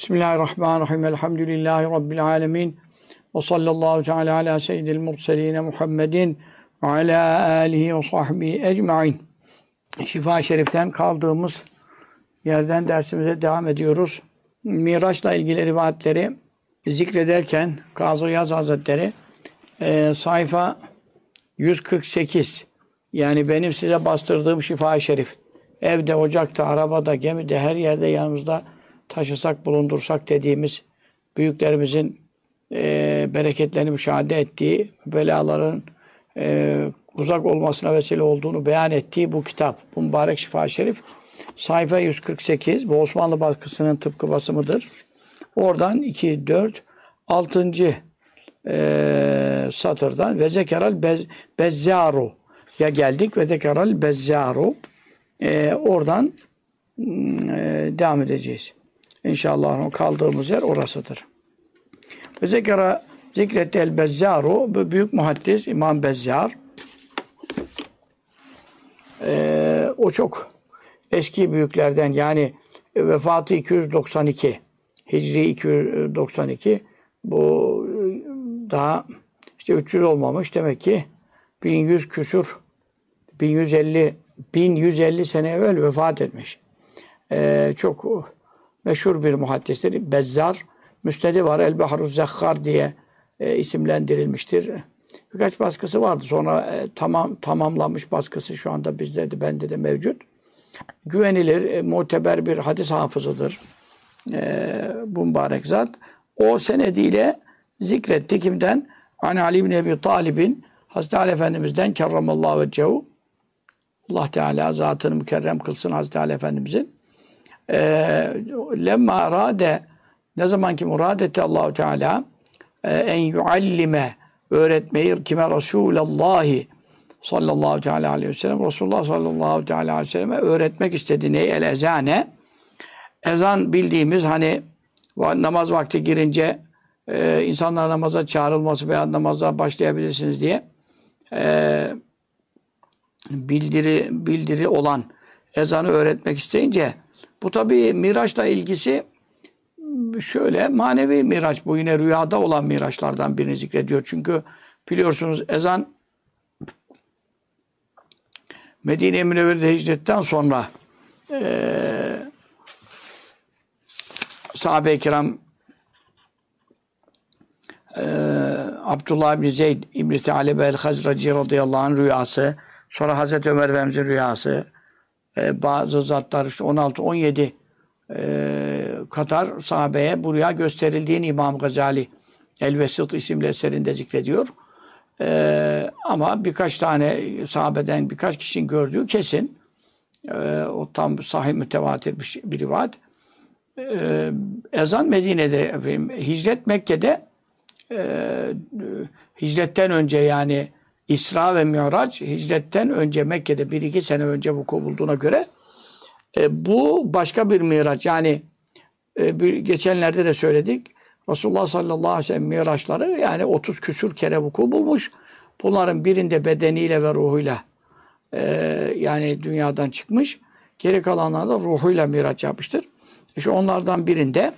Bismillahirrahmanirrahim. Elhamdülillahi Rabbil alemin. Ve sallallahu teala ala seyyidil murseline Muhammedin ve ala alihi ve sahbihi ecmain. Şifa-i Şerif'ten kaldığımız yerden dersimize devam ediyoruz. Miraç'la ilgili rivayetleri zikrederken Kazı Yaz Hazretleri sayfa 148, yani benim size bastırdığım Şifa-i Şerif, evde, ocakta, arabada, gemide, her yerde yanımızda taşısak, bulundursak dediğimiz büyüklerimizin bereketlerini müşahede ettiği, belaların uzak olmasına vesile olduğunu beyan ettiği bu kitap, bu mübarek Şifa-i Şerif, sayfa 148, bu Osmanlı baskısının tıpkı basımıdır. Oradan 2, 4, 6. satırdan ve zekeral bezzaru ya geldik ve zekeral bezzaru, oradan devam edeceğiz. İnşallah kaldığımız yer orasıdır. Ve zikretti el bezzaru, bu büyük muhaddis İmam Bezzar, o çok eski büyüklerden, yani vefatı 292, Hicri 292, bu daha işte 300 olmamış, demek ki 1100 küsur, 1150 sene evvel vefat etmiş. Çok meşhur bir muhaddistir. Bezzar, müsnedi var, El-Bahruz Zekhar diye isimlendirilmiştir. Birkaç baskısı vardı. Sonra tamamlanmış baskısı şu anda bizde de, bende de mevcut. Güvenilir, muteber bir hadis hafızıdır. Bu mübarek zat. O senediyle zikretti. Kimden? Hani Ali bin Ebi Talib'in, Hazreti Ali Efendimiz'den kerramallahu vecehu, Allah Teala zatını mükerrem kılsın Hazreti Ali Efendimiz'in. Lemma arade, ne zaman ki murad etti Allah-u Teala en yuallime, öğretmeyi, kime Resulullahi sallallahu teala aleyhi ve sellem, Resulullah sallallahu teala aleyhi ve selleme öğretmek istedi. Neyi? El ezane, ezan bildiğimiz, hani namaz vakti girince insanlar namaza çağrılması veya namaza başlayabilirsiniz diye bildiri olan ezanı öğretmek isteyince, bu tabi Miraç'la ilgisi şöyle, manevi Miraç, bu yine rüyada olan Miraçlardan birini zikrediyor. Çünkü biliyorsunuz ezan Medine-i Münevvere'de hicretten sonra sahabe-i kiram Abdullah bin Zeyd İbn-i Tealebe el-Hazraci radıyallahu anh rüyası, sonra Hazreti Ömer Efendimiz'in rüyası, bazı zatlar işte 16-17 kadar sahabeye bu rüya gösterildiğini İmam Gazali El-Vesit isimli eserinde zikrediyor. Ama birkaç tane sahabeden birkaç kişinin gördüğü kesin. O tam sahih mütevatir bir rivayet. Ezan Medine'de, hicret Mekke'de, hicretten önce, yani İsra ve Mi'raç hicretten önce Mekke'de 1-2 sene önce vuku bulduğuna göre bu başka bir Miraç. Yani geçenlerde de söyledik. Resulullah sallallahu aleyhi ve sellem Miraçları yani 30 küsur kere vuku bulmuş. Bunların birinde bedeniyle ve ruhuyla yani dünyadan çıkmış. Geri kalanlar da ruhuyla Miraç yapmıştır. İşte onlardan birinde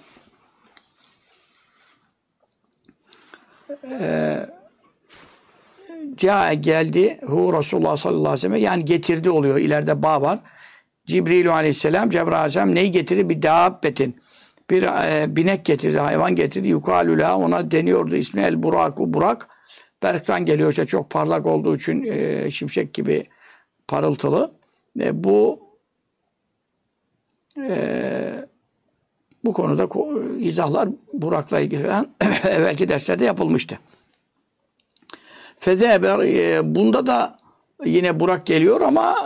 geldi Resulullah sallallahu aleyhi ve sellem, yani getirdi oluyor. İleride bağ var. Cibril aleyhisselam, Cebrail aleyhisselam neyi getirdi? Bir dabbetin. Bir binek getirdi, hayvan getirdi. Yukalüla, ona deniyordu ismi el-Buraku, Burak. Berk'tan geliyor, işte çok parlak olduğu için şimşek gibi parıltılı. Bu konuda izahlar Burak'la ilgili evvelki derslerde yapılmıştı. Fezeber, bunda da yine Burak geliyor ama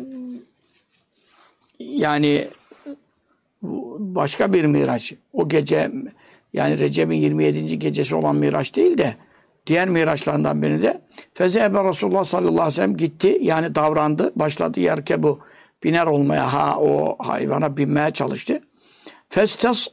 yani başka bir Miraç. O gece, yani Recep'in 27. gecesi olan Miraç değil de diğer Miraçlarından birinde Fezeber Resulullah sallallahu aleyhi ve sellem gitti, yani davrandı, başladı yerkebu, biner olmaya, o hayvana binmeye çalıştı. Festes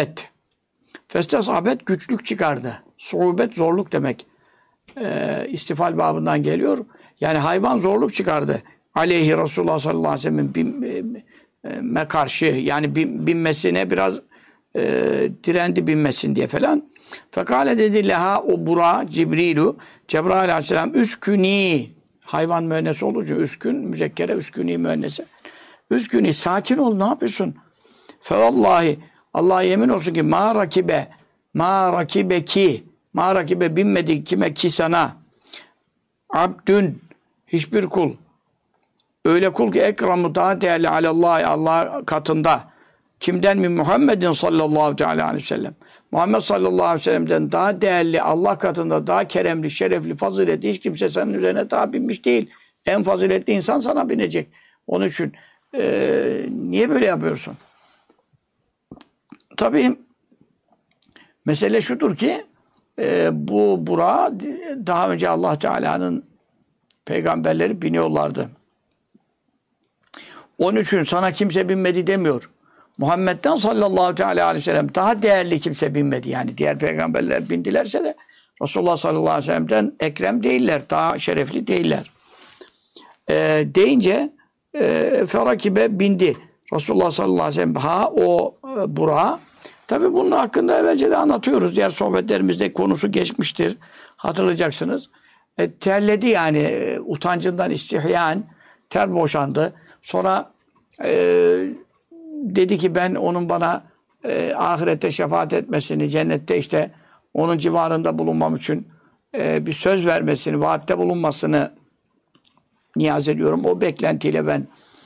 abet güçlük çıkardı. Suubet zorluk demek. İstifal babından geliyor. Yani hayvan zorluk çıkardı. Aleyhi Resulullah sallallahu aleyhi ve sellem'in karşı, yani binmesine biraz direndi binmesin diye falan. Fekale dedi leha o Bura Cibrilu Cebrail aleyhisselam üsküni hayvan müennesi olunca üskün müzekkere üsküni müennesi. Üsküni sakin ol ne yapıyorsun? Fevallahi Allah'a yemin olsun ki ma rakibe binmedi kime ki sana abdün hiçbir kul öyle kul ki ekramı daha değerli Allah katında kimden mi Muhammedin sallallahu aleyhi ve sellem Muhammed sallallahu aleyhi ve sellem'den daha değerli Allah katında daha keremli, şerefli, faziletli hiç kimse senin üzerine daha binmiş değil. En faziletli insan sana binecek. Onun için niye böyle yapıyorsun? Tabii mesele şudur ki bu Burak'a daha önce Allah Teala'nın peygamberleri biniyorlardı. Onun için sana kimse binmedi demiyor. Muhammed'den sallallahu aleyhi ve sellem daha değerli kimse binmedi. Yani diğer peygamberler bindilerse de Resulullah sallallahu aleyhi ve sellem'den ekrem değiller. Daha şerefli değiller. Deyince ferakibe bindi. Resulullah sallallahu aleyhi ve sellem o Burak'a. Tabi bunun hakkında evvelce de anlatıyoruz. Diğer sohbetlerimizde konusu geçmiştir. Hatırlayacaksınız. Terledi yani utancından istihyan ter boşandı. Sonra dedi ki ben onun bana ahirette şefaat etmesini, cennette işte onun civarında bulunmam için bir söz vermesini, vaatte bulunmasını niyaz ediyorum. O beklentiyle ben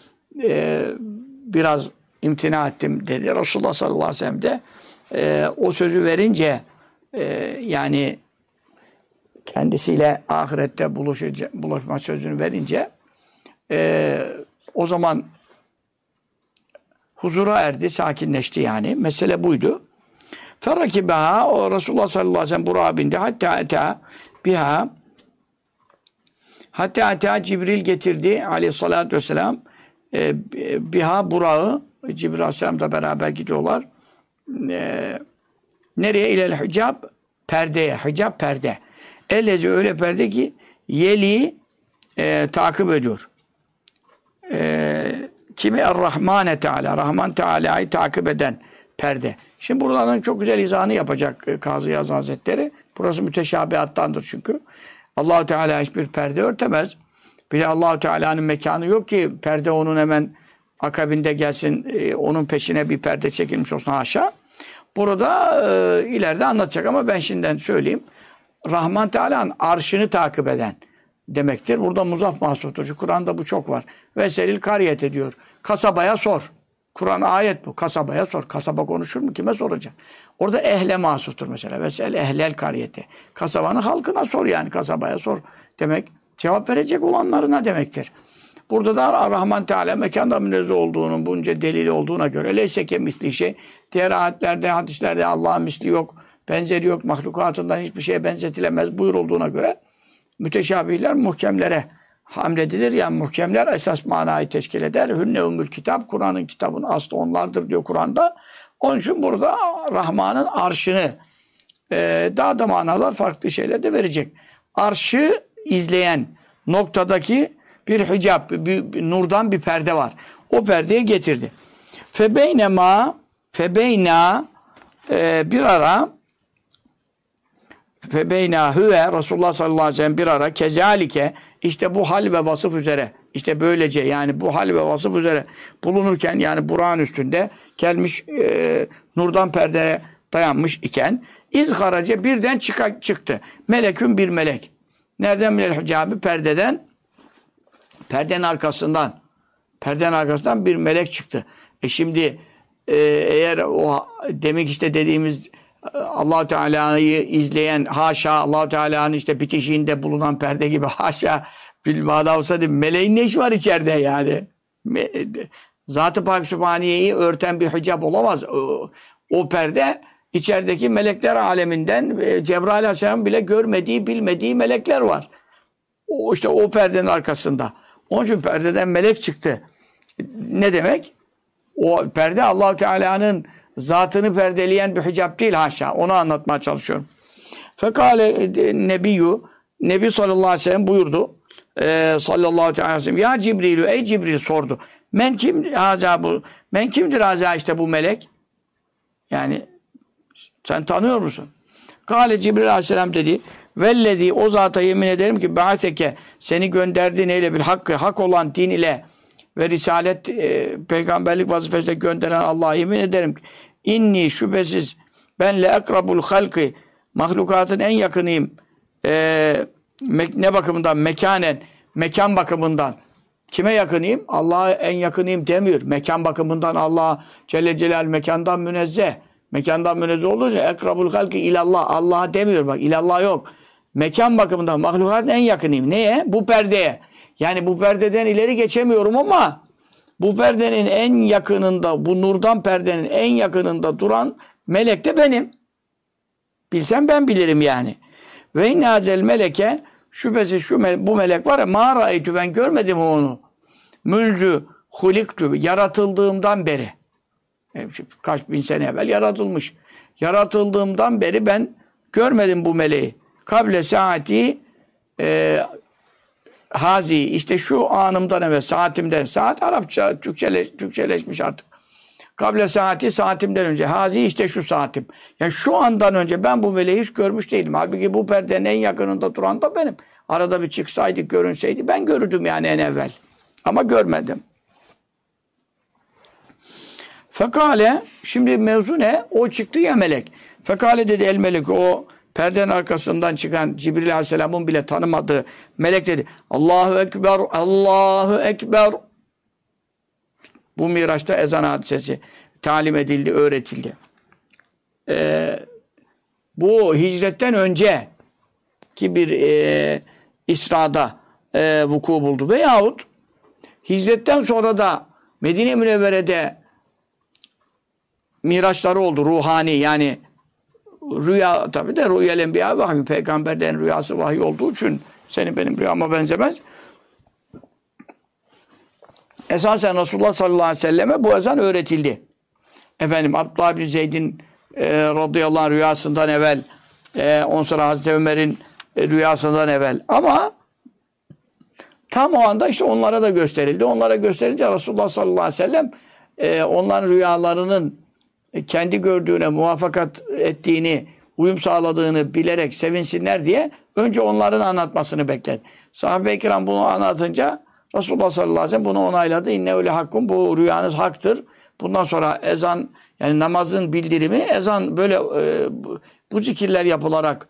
biraz imtina ettim dedi. Resulullah sallallahu aleyhi ve sellem de o sözü verince yani kendisiyle ahirette buluşma sözünü verince o zaman huzura erdi, sakinleşti yani. Mesele buydu. Ferakibaha o Resulullah sallallahu aleyhi ve sellem Burak'a bindi. Hatta ata Cibril getirdi aleyhissalatü vesselam biha Burak'ı Cibril aleyhisselam'la beraber gidiyorlar. Nereye? İlel hicab perdeye. Hicab perde. Ellezi öyle perde ki yeli takip ediyor. Kimi? Er-Rahmane Teala. Rahman Teala'yı takip eden perde. Şimdi buraların çok güzel izahını yapacak Kazı Yaz Hazretleri. Burası müteşabihattandır çünkü. Allah-u Teala hiçbir perde örtemez. Bir de Allah-u Teala'nın mekanı yok ki perde onun hemen akabinde gelsin, onun peşine bir perde çekilmiş olsun haşa. Burada ileride anlatacak ama ben şimdiden söyleyeyim. Rahman Teala'nın arşını takip eden demektir. Burada muzaf mahsutur. Kur'an'da bu çok var. Veselil kariyete diyor. Kasabaya sor. Kur'an ayet bu. Kasabaya sor. Kasaba konuşur mu? Kime soracaksın? Orada ehle mahsustur mesela. Vesel ehlel kariyete. Kasabanın halkına sor yani. Kasabaya sor demek. Cevap verecek olanlarına demektir. Burada da Rahman Teala mekanda münezzeh olduğunun bunca delili olduğuna göre leyseke misli şey. Diğer ayetlerde, hadislerde Allah'ın misli yok. Benzeri yok. Mahlukatından hiçbir şeye benzetilemez buyurulduğuna göre müteşabihler muhkemlere hamledilir. Yani muhkemler esas manayı teşkil eder. Hünne kitap. Kur'an'ın kitabın aslı onlardır diyor Kur'an'da. Onun için burada Rahman'ın arşını daha da manalar farklı şeyler de verecek. Arşı izleyen noktadaki bir hicab, bir nurdan bir perde var. O perdeyi getirdi. Febeyna bir ara huve Resulullah sallallahu aleyhi ve sellem bir ara kezalike işte bu hal ve vasıf üzere işte böylece yani bu hal ve vasıf üzere bulunurken yani Burak'ın üstünde gelmiş nurdan perdeye dayanmış iken izharace birden çıktı. Melekün bir melek. Nereden minel hicabi? Perdenin arkasından bir melek çıktı. Şimdi eğer o demek işte dediğimiz Allah Teala'yı izleyen haşa Allah Teala'nın işte bitişiğinde bulunan perde gibi haşa bilmada olsa değil, meleğin ne işi var içeride yani? Zat-ı Pak Sübhaniye'yi örten bir hicab olamaz. O perde içerideki melekler aleminden Cebrail Aleyhisselam bile görmediği, bilmediği melekler var. İşte o perdenin arkasında. Onun için perdeden melek çıktı. Ne demek? O perde Allah Teala'nın zatını perdeleyen bir hicab değil haşa. Onu anlatmaya çalışıyorum. Fekale Nebi sallallahu aleyhi ve sellem buyurdu. Sallallahu aleyhi ve sellem. Ya Cibrilü, ey Cibril sordu. Men kimdir haza işte bu melek? Yani sen tanıyor musun? Kâle Cibril aleyhisselam dedi. Vellezî o zata yemin ederim ki ba'seke seni gönderdi neyle bil hakkı hak olan din ile ve risalet peygamberlik vazifesiyle gönderen Allah'a yemin ederim ki inni şüphesiz ben le akrabul halkı mahlukatın en yakınıyım ne bakımından mekanen mekan bakımından kime yakınıyım? Allah'a en yakınıyım demiyor. Mekan bakımından Allah Celle Celal mekandan münezzeh. Mekandan münezzeh olunca ekrabul halki ilallah. Allah'a demiyor bak. İlallah yok. Mekan bakımından mahlukatın en yakınıyım. Neye? Bu perdeye. Yani bu perdeden ileri geçemiyorum ama bu perdenin en yakınında, bu nurdan perdenin en yakınında duran melek de benim. Bilsem ben bilirim yani. Ve innazel meleke şüphesiz bu melek var ya mâ râeytü ben görmedim onu. Münzü huliktü yaratıldığımdan beri. Kaç bin sene evvel yaratılmış. Yaratıldığımdan beri ben görmedim bu meleği. Kable saati hazi işte şu anımdan evvel saatimden saat Arapça Türkçeleşmiş artık. Kable saati saatimden önce hazi işte şu saatim. Yani şu andan önce ben bu meleği hiç görmüş değilim. Halbuki bu perdenin en yakınında duran da benim. Arada bir çıksaydık görünseydi ben görürdüm yani en evvel. Ama görmedim. Fekale şimdi mevzu ne? O çıktı ya melek. Fekale dedi el melek o perdenin arkasından çıkan Cibril Aleyhisselam'ın bile tanımadığı melek dedi. Allahu Ekber, Allahu Ekber. Bu Miraç'ta ezan hadisesi talim edildi, öğretildi. Bu hicretten önce ki bir İsra'da vuku buldu. Veyahut hicretten sonra da Medine Münevvere'de miraçları oldu. Ruhani yani rüya tabi de rüyel enbiya vahiy. Peygamberlerin rüyası vahiy olduğu için senin benim rüyama benzemez. Esasen Resulullah sallallahu aleyhi ve selleme bu ezan öğretildi. Efendim Abdullah bin Zeyd'in radıyallahu anh rüyasından evvel ondan sonra Hazreti Ömer'in rüyasından evvel. Ama tam o anda işte onlara da gösterildi. Onlara gösterince Resulullah sallallahu aleyhi ve sellem onların rüyalarının kendi gördüğüne muvaffakat ettiğini, uyum sağladığını bilerek sevinsinler diye önce onların anlatmasını bekledi. Sahabe-i kiram bunu anlatınca Resulullah sallallahu aleyhi ve sellem bunu onayladı. İnne öyle hakkım bu rüyanız haktır. Bundan sonra ezan yani namazın bildirimi ezan böyle bu zikirler yapılarak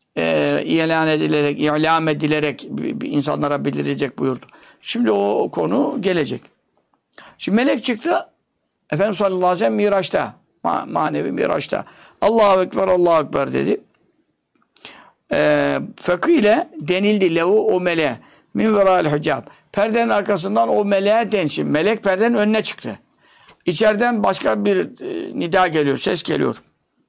ilam edilerek insanlara bildirilecek buyurdu. Şimdi o konu gelecek. Şimdi melek çıktı. Efendimiz sallallahu aleyhi ve sellem Miraç'ta. Manevi Miraç'ta. Allahu Ekber, Allahu Ekber dedi. Fıkıh ile denildi lehu o meleğe. Min verâil hicab. Perdenin arkasından o meleğe densin. Melek perdenin önüne çıktı. İçeriden başka bir nida geliyor, ses geliyor.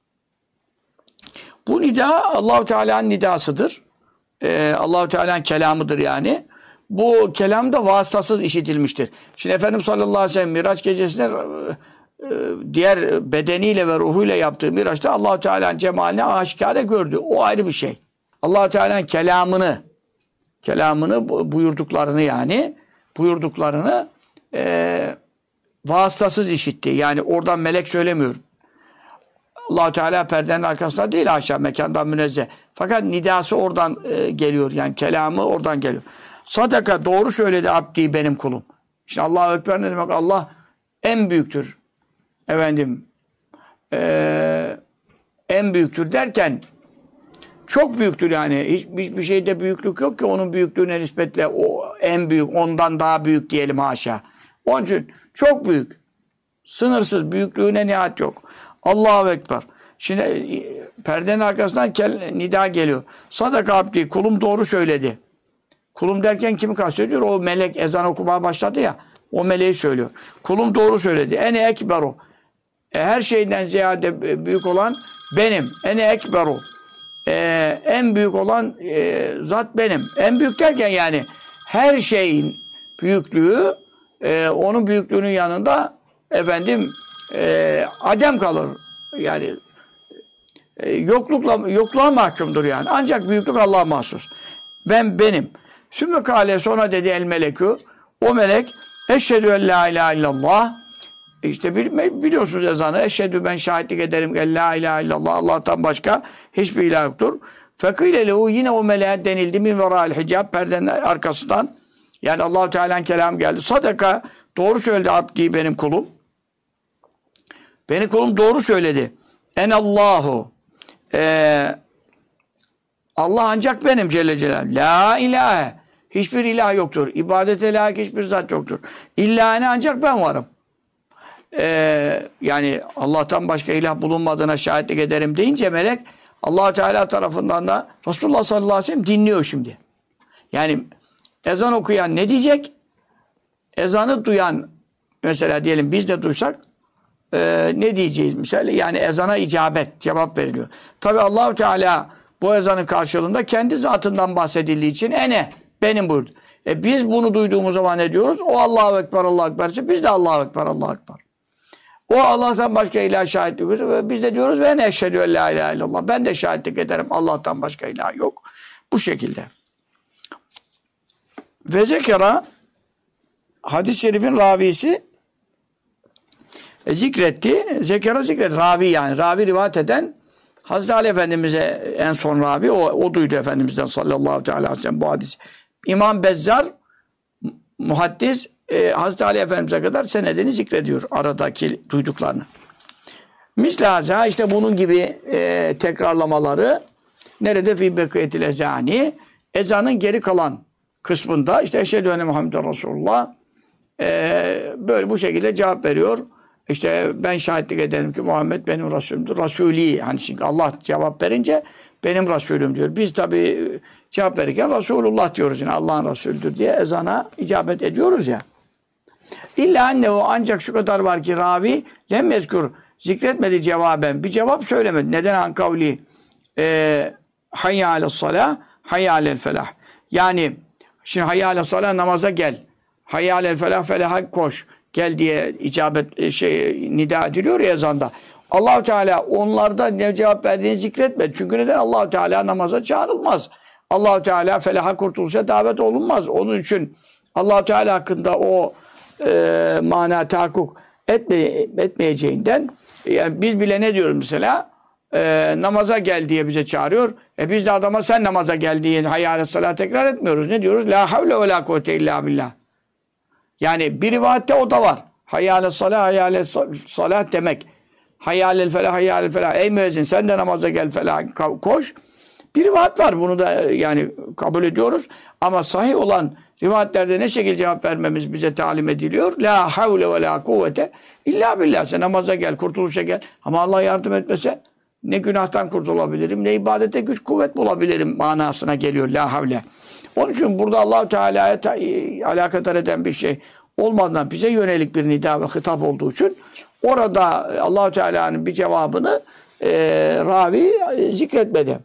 Bu nida Allah-u Teala'nın nidasıdır. Allah-u Teala'nın kelamıdır yani. Bu kelam da vasıtasız işitilmiştir. Şimdi Efendimiz sallallahu aleyhi ve sellem Miraç gecesinde diğer bedeniyle ve ruhuyla yaptığı Miraç'ta Allah-u Teala'nın cemalini aşikare gördü. O ayrı bir şey. Allah-u Teala'nın kelamını buyurduklarını yani buyurduklarını vasıtasız işitti. Yani oradan melek söylemiyor. Allah-u Teala perdenin arkasında değil aşağı mekandan münezzeh. Fakat nidası oradan geliyor. Yani kelamı oradan geliyor. Sadaka doğru söyledi abdi benim kulum. İşte Allahu Ekber ne demek? Allah en büyüktür. Efendim en büyüktür derken çok büyüktür yani. Hiçbir şeyde büyüklük yok ki onun büyüklüğüne nispetle o en büyük, ondan daha büyük diyelim haşa. Onun için çok büyük. Sınırsız büyüklüğüne nihayet yok. Allahu Ekber. Şimdi perdenin arkasından nida geliyor. Sadaka abdi kulum doğru söyledi. Kulum derken kimi kastediyor? O melek ezan okumaya başladı ya. O meleği söylüyor. Kulum doğru söyledi. Ene ekberu. Her şeyden ziyade büyük olan benim. Ene ekberu. En büyük olan zat benim. En büyük derken yani her şeyin büyüklüğü onun büyüklüğünün yanında efendim adem kalır. Yani yokluğa mahkumdur yani. Ancak büyüklük Allah'a mahsus. Benim. Sümme kâle sonra dedi el melekü o melek eşhedü en la ilahe illallah İşte biliyorsunuz ezanı. Eşhedü ben şahitlik ederim ki la ilahe illallah Allah'tan başka hiçbir ilah yoktur. Fekile lehu yine o meleğe denildi min vera'il hicab perdenin arkasından. Yani Allah-u Teala'nın kelamı geldi. Sadaka doğru söyledi abdi benim kulum. Benim kulum doğru söyledi. Enallahu Allah ancak benim Celle Celaluhu. La ilahe. Hiçbir ilah yoktur. İbadete layık hiçbir zat yoktur. İlla ne ancak ben varım. Yani Allah'tan başka ilah bulunmadığına şahitlik ederim deyince melek Allah Teala tarafından da Resulullah sallallahu aleyhi ve sellem dinliyor şimdi. Yani ezan okuyan ne diyecek? Ezanı duyan mesela diyelim biz de duysak ne diyeceğiz mesela? Yani ezana icabet, cevap veriliyor. Tabi Allah Teala bu ezanın karşılığında kendi zatından bahsedildiği için benim buyurdu. Biz bunu duyduğumuz zaman ne diyoruz? O Allahu Ekber, Allahu Ekber. Biz de Allahu Ekber, Allahu Ekber. O Allah'tan başka ilah şahitlik ediyor. Biz de diyoruz ve eşhedü en la ilahe illallah. Ben de şahitlik ederim. Allah'tan başka ilah yok. Bu şekilde. Ve zekera hadis-i şerifin ravisi zikretti. Zekera zikretti. Ravi yani. Ravi rivayet eden Hazreti Ali Efendimiz'e en son ravi. O duydu Efendimiz'den sallallahu aleyhi ve sellem bu hadisi. İmam Bezzar muhaddis Hazreti Ali Efendimiz'e kadar senedini zikrediyor. Aradaki duyduklarını. Mislaza işte bunun gibi tekrarlamaları nerede fi bekiyetil ezani ezanın geri kalan kısmında işte eşhedü enne Muhammeden Resulullah böyle bu şekilde cevap veriyor. İşte ben şahitlik ederim ki Muhammed benim Resulümdür. Rasûli hani çünkü Allah cevap verince benim Resulüm diyor. Biz tabi cevap verirken Resulullah diyoruz yine Allah'ın Resulüdür diye ezana icabet ediyoruz ya. İlla annehu ancak şu kadar var ki ravi lem yezkur zikretmedi cevaben. Bir cevap söylemedi. Neden an kavli hayya ales salah hayya alel felah. Yani şimdi hayya ales salah namaza gel. Hayya alel felah felaha koş. Gel diye icabet nida ediliyor ya ezanda. Allah-u Teala onlarda ne cevap verdiğini zikretmedi. Çünkü neden? Allah-u Teala namaza çağrılmaz. Allah-u Teala felaha kurtuluşa davet olunmaz. Onun için Allah-u Teala hakkında o mana tahakkuk etmeyeceğinden yani biz bile ne diyoruz mesela namaza gel diye bize çağırıyor. Biz de adama sen namaza gel diye hayya aleyhissalâh tekrar etmiyoruz. Ne diyoruz? La havle ve la kuvvete illa billah. Yani bir rivayette o da var. Hayya aleyhissalâh, hayya aleyhissalâh demek. Hayya alel felah, hayya alel felah. Ey müezzin sen de namaza gel felah koş. Bir rivayet var. Bunu da yani kabul ediyoruz. Ama sahih olan rivayetlerde ne şekilde cevap vermemiz bize talim ediliyor? La havle ve la kuvvete illa billah. Sen namaza gel, kurtuluşa gel. Ama Allah yardım etmese ne günahtan kurtulabilirim, ne ibadete güç kuvvet bulabilirim manasına geliyor la havle. Onun için burada Allah-u Teala'ya alakadar eden bir şey olmadan bize yönelik bir nida ve hitap olduğu için orada Allah-u Teala'nın bir cevabını ravi zikretmedi.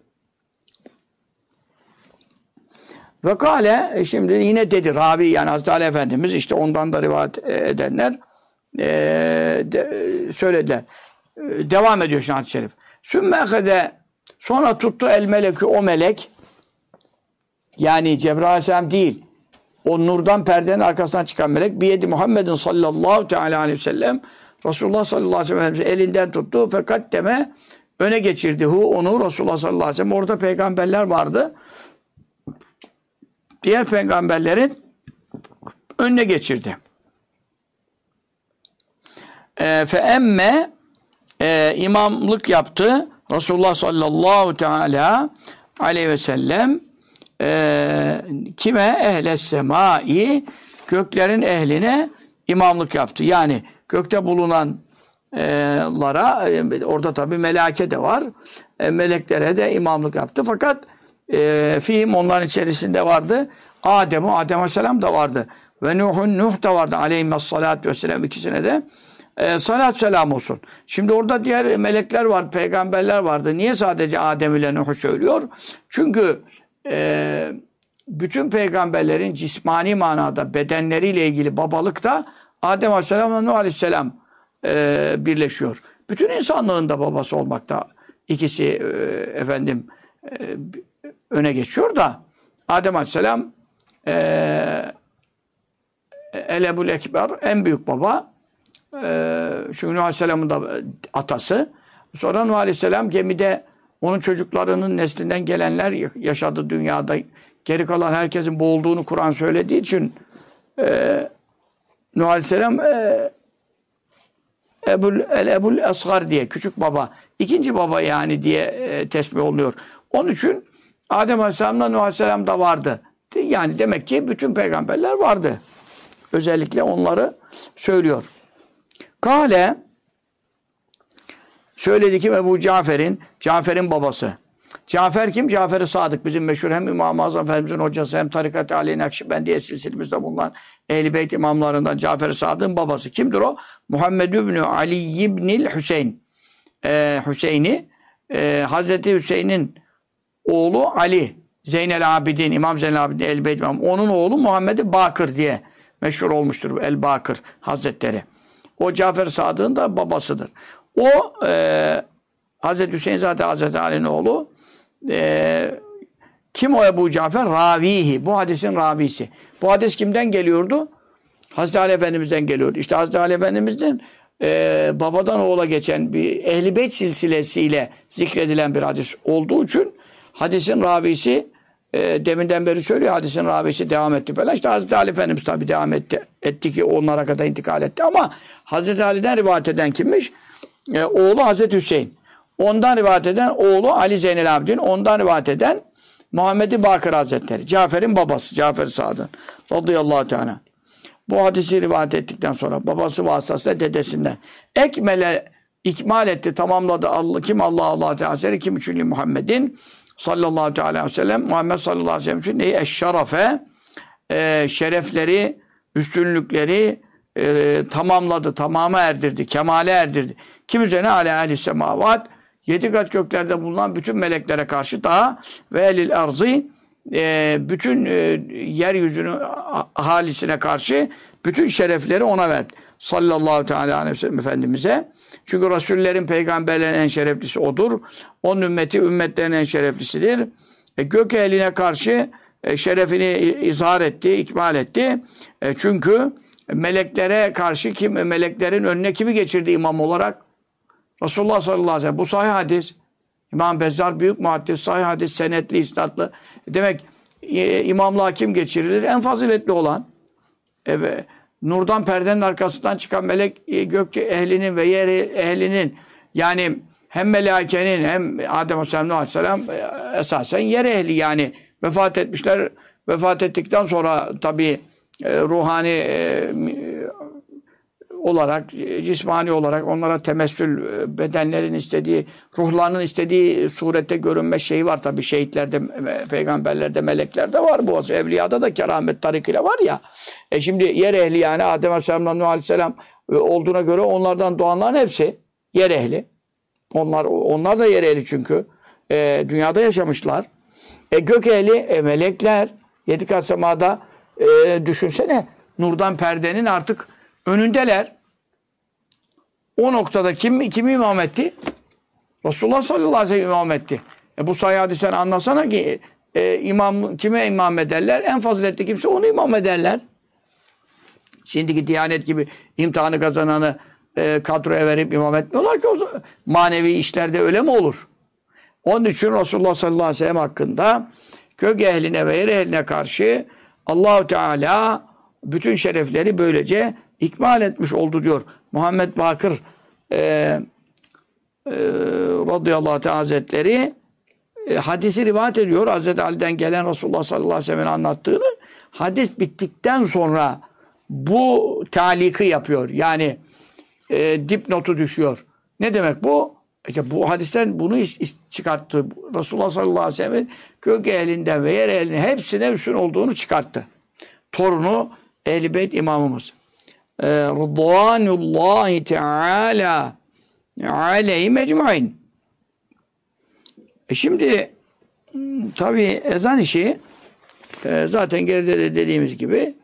Ve kâle şimdi yine dedi ravi yani Hazreti Ali Efendimiz işte ondan da rivayet edenler söylediler. Devam ediyor şu hadis-i şerif. Sümmehede sonra tuttu el melekü o melek yani Cebrail Aleyhisselam değil o nurdan perdenin arkasından çıkan melek biyedi Muhammedin sallallahu teala aleyhi ve sellem Resulullah sallallahu aleyhi ve sellem elinden tuttu fakat deme öne geçirdi onu Resulullah sallallahu aleyhi ve sellem orada peygamberler vardı. Diğer peygamberlerin önüne geçirdi. Emme imamlık yaptı. Resulullah sallallahu teala aleyhi ve sellem kime? Ehles semai göklerin ehline imamlık yaptı. Yani gökte bulunanlara orada tabi meleke de var. Meleklere de imamlık yaptı. Fakat fihim onların içerisinde vardı. Adem Aleyhisselam da vardı. Ve Nuh da vardı. Aleyhisselatü vesselam ikisine de. Salat selam olsun. Şimdi orada diğer melekler vardı, peygamberler vardı. Niye sadece Adem ile Nuh'u söylüyor? Çünkü bütün peygamberlerin cismani manada bedenleriyle ilgili babalık da Adem Aleyhisselam ve Nuh Aleyhisselam birleşiyor. Bütün insanlığın da babası olmakta ikisi öne geçiyor da Adem Aleyhisselam Elebul Ekber en büyük baba çünkü Nuh Aleyhisselam'ın da atası. Sonra Nuh Aleyhisselam gemide onun çocuklarının neslinden gelenler yaşadı dünyada. Geri kalan herkesin boğulduğunu Kur'an söylediği için Nuh Aleyhisselam Ebul Asgar diye, küçük baba, ikinci baba yani diye tesmih olunuyor. Onun için Adem Aleyhisselam'la Nuh Aleyhisselam da vardı. Yani demek ki bütün peygamberler vardı. Özellikle onları söylüyor. Kale söyledi ki Ebu Cafer'in babası. Cafer kim? Cafer-i Sadık. Bizim meşhur hem İmam-ı Azam Efendimizin hocası hem Tarikat-ı Ali Nakşibendiye silsilemizde bulunan Ehl-i Beyt imamlarından Cafer-i Sadık'ın babası. Kimdir o? Muhammed İbni Ali İbnil Hüseyin. Hüseyin'i Hazreti Hüseyin'in oğlu Ali. Zeynel Abidin, İmam Zeynel Abidin Ehl-i Beyt imam. Onun oğlu Muhammed-i Bakır diye meşhur olmuştur. El-Bakır Hazretleri. O Cafer-i Sadık'ın da babasıdır. O Hazreti Hüseyin zaten Hazreti Ali'nin oğlu. Kim o Ebu Cafer? Ravihi. Bu hadisin ravisi. Bu hadis kimden geliyordu? Hazreti Ali Efendimiz'den geliyordu. İşte Hazreti Ali Efendimiz'den babadan oğula geçen bir Ehl-i Beyt silsilesiyle zikredilen bir hadis olduğu için hadisin ravisi deminden beri söylüyor. Hadisin ravisi devam etti falan. İşte Hazreti Ali Efendimiz tabi devam etti ki onlara kadar intikal etti. Ama Hazreti Ali'den rivayet eden kimmiş? Oğlu Hazreti Hüseyin. Ondan rivayet eden oğlu Ali Zeynel Abidin. Ondan rivayet eden Muhammed-i Bakır Hazretleri. Cafer'in babası. Cafer-i Sadık. Radıyallahu teala. Bu hadisi rivayet ettikten sonra babası vasıtasıyla dedesinden. İkmal etti, tamamladı. Kim Allah Teala, kim için Muhammed'in sallallahu aleyhi ve sellem, Muhammed sallallahu aleyhi ve sellem için neyi? Eşşarafe, şerefleri, üstünlükleri tamamladı, tamama erdirdi, kemale erdirdi. Kim üzerine? Alâ semavat, 7 kat göklerde bulunan bütün meleklere karşı daha ve elil arzı, bütün yeryüzünün ahalisine karşı bütün şerefleri ona verdi. Sallallahu teala aleyhi ve sellem Efendimiz'e. Çünkü Resullerin, peygamberlerin en şereflisi odur. Onun ümmeti, ümmetlerin en şereflisidir. Gök ehline karşı şerefini izhar etti, ikmal etti. Çünkü meleklere karşı meleklerin önüne kimi geçirdi imam olarak? Resulullah sallallahu aleyhi ve sellem. Bu sahih hadis. İmam Bezzar büyük muhaddis, sahih hadis, senetli, isnatlı. Demek imamlığa kim geçirilir? En faziletli olan. Nurdan perdenin arkasından çıkan melek gök ehlinin ve yer ehlinin, yani hem melaikenin hem Adem Aleyhisselam esasen yer ehli, yani vefat etmişler. Vefat ettikten sonra tabi ruhani olarak, cismani olarak onlara temessül, bedenlerin istediği, ruhlarının istediği surette görünme şeyi var tabi. Şehitlerde, peygamberlerde, meleklerde var bu. Evliyada da keramet tarikiyle var ya. Şimdi yer ehli, yani Adem Aleyhisselam'la Nuh Aleyhisselam olduğuna göre onlardan doğanların hepsi yer ehli. Onlar da yer ehli çünkü. Dünyada yaşamışlar. Gök ehli, melekler, 7 kat semada, düşünsene, nurdan perdenin artık önündeler. O noktada kimi imam etti? Resulullah sallallahu aleyhi ve sellem imam etti. Bu sahih hadisen anlasana ki kime imam ederler? En faziletli kimse onu imam ederler. Şimdiki Diyanet gibi imtihanı kazananı kadroya verip imam etmiyorlar ki. Manevi işlerde öyle mi olur? Onun için Resulullah sallallahu aleyhi ve sellem hakkında gök ehline ve yer ehline karşı Allah-u Teala bütün şerefleri böylece ikmal etmiş oldu diyor. Muhammed Bakır radıyallahu teala hazretleri hadisi rivayet ediyor. Hazreti Ali'den gelen Resulullah sallallahu aleyhi ve sellem'in anlattığını. Hadis bittikten sonra bu taliki yapıyor. Yani dipnotu düşüyor. Ne demek bu? İşte bu hadisten bunu çıkarttı. Resulullah sallallahu aleyhi ve sellem'in gök ehlinden ve yer ehlinden hepsine üstün olduğunu çıkarttı. Torunu Ehl-i Beyt imamımız. Rıdvanullahi Teala aleyhim ecmaîn. Şimdi tabi ezan işi zaten geride de dediğimiz gibi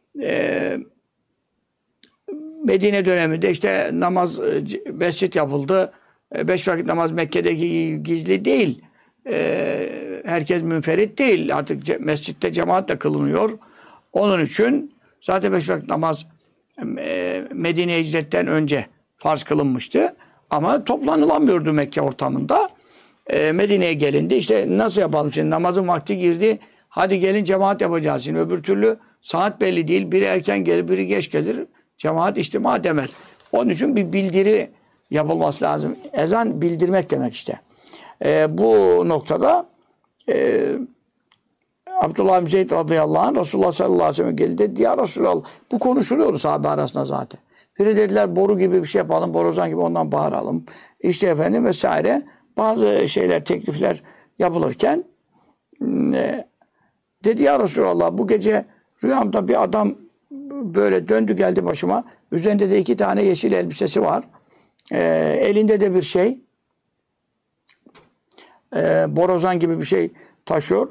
Medine döneminde işte namaz, mescit yapıldı. 5 vakit namaz Mekke'deki gizli değil. Herkes münferit değil. Artık mescitte cemaatle kılınıyor. Onun için zaten 5 vakit namaz Medine hicretten önce farz kılınmıştı. Ama toplanılamıyordu Mekke ortamında. Medine'ye gelindi. İşte nasıl yapalım şimdi? Namazın vakti girdi. Hadi gelin cemaat yapacağız. Şimdi öbür türlü saat belli değil. Biri erken gelir, biri geç gelir. Cemaat içtima demez. Onun için bir bildiri yapılması lazım. Ezan bildirmek demek işte. Bu noktada Abdullah bin Zeyd radıyallahu anh Resulullah sallallahu aleyhi ve sellem geldi dedi. Ya Resulallah. Bu konuşuluyordu sahabe arasında zaten. Biri dediler boru gibi bir şey yapalım. Borazan gibi ondan bağıralım. İşte efendim vesaire. Bazı şeyler, teklifler yapılırken dedi ya Resulallah bu gece rüyamda bir adam böyle döndü geldi başıma. Üzerinde de 2 tane yeşil elbisesi var. Elinde de bir şey. Borazan gibi bir şey taşıyor.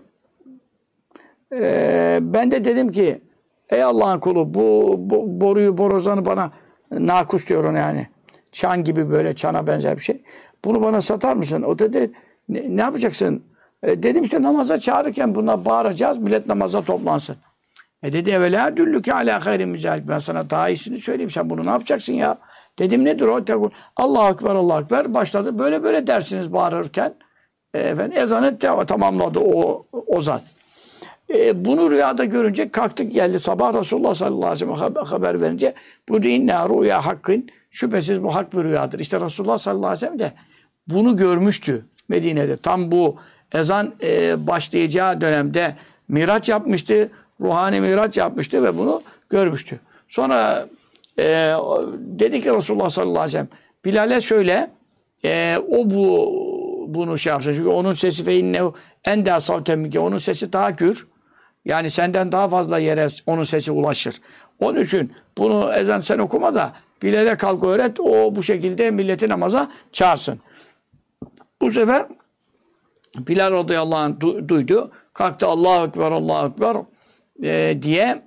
Ben de dedim ki ey Allah'ın kulu bu boruyu, borazanı bana nakus diyor ona yani. Çan gibi böyle çana benzer bir şey. Bunu bana satar mısın? O dedi ne yapacaksın? Dedim işte namaza çağırırken buna bağıracağız. Millet namaza toplansın. Dedi evvela düllüke ala hayrin mücahit. Ben sana daha iyisini söyleyeyim. Sen bunu ne yapacaksın ya? Dedim nedir o? Allahu Ekber, Allahu Ekber. Başladı. Böyle dersiniz bağırırken. Efendim, ezanı tamamladı o zat. Bunu rüyada görünce kalktık geldi. Sabah Resulullah sallallahu aleyhi ve sellem haber verince bu inna rüya hakkın. Şüphesiz bu hak bir rüyadır. İşte Resulullah sallallahu aleyhi ve sellem de bunu görmüştü Medine'de. Tam bu ezan başlayacağı dönemde miraç yapmıştı. Ruhani miraç yapmıştı ve bunu görmüştü. Sonra dedi ki Resulullah sallallahu aleyhi ve sellem Bilal'e söyle o bunu şey yapsın. Çünkü onun sesi fe innehu enda savtemike. Onun sesi daha gür. Yani senden daha fazla yere onun sesi ulaşır. Onun için bunu ezan sen okuma da Bilal'e kalk öğret. O bu şekilde milleti namaza çağırsın. Bu sefer Bilal radıyallahu anh duydu. Kalktı Allahu Ekber, Allahu Ekber diye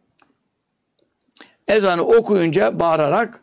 ezanı okuyunca bağırarak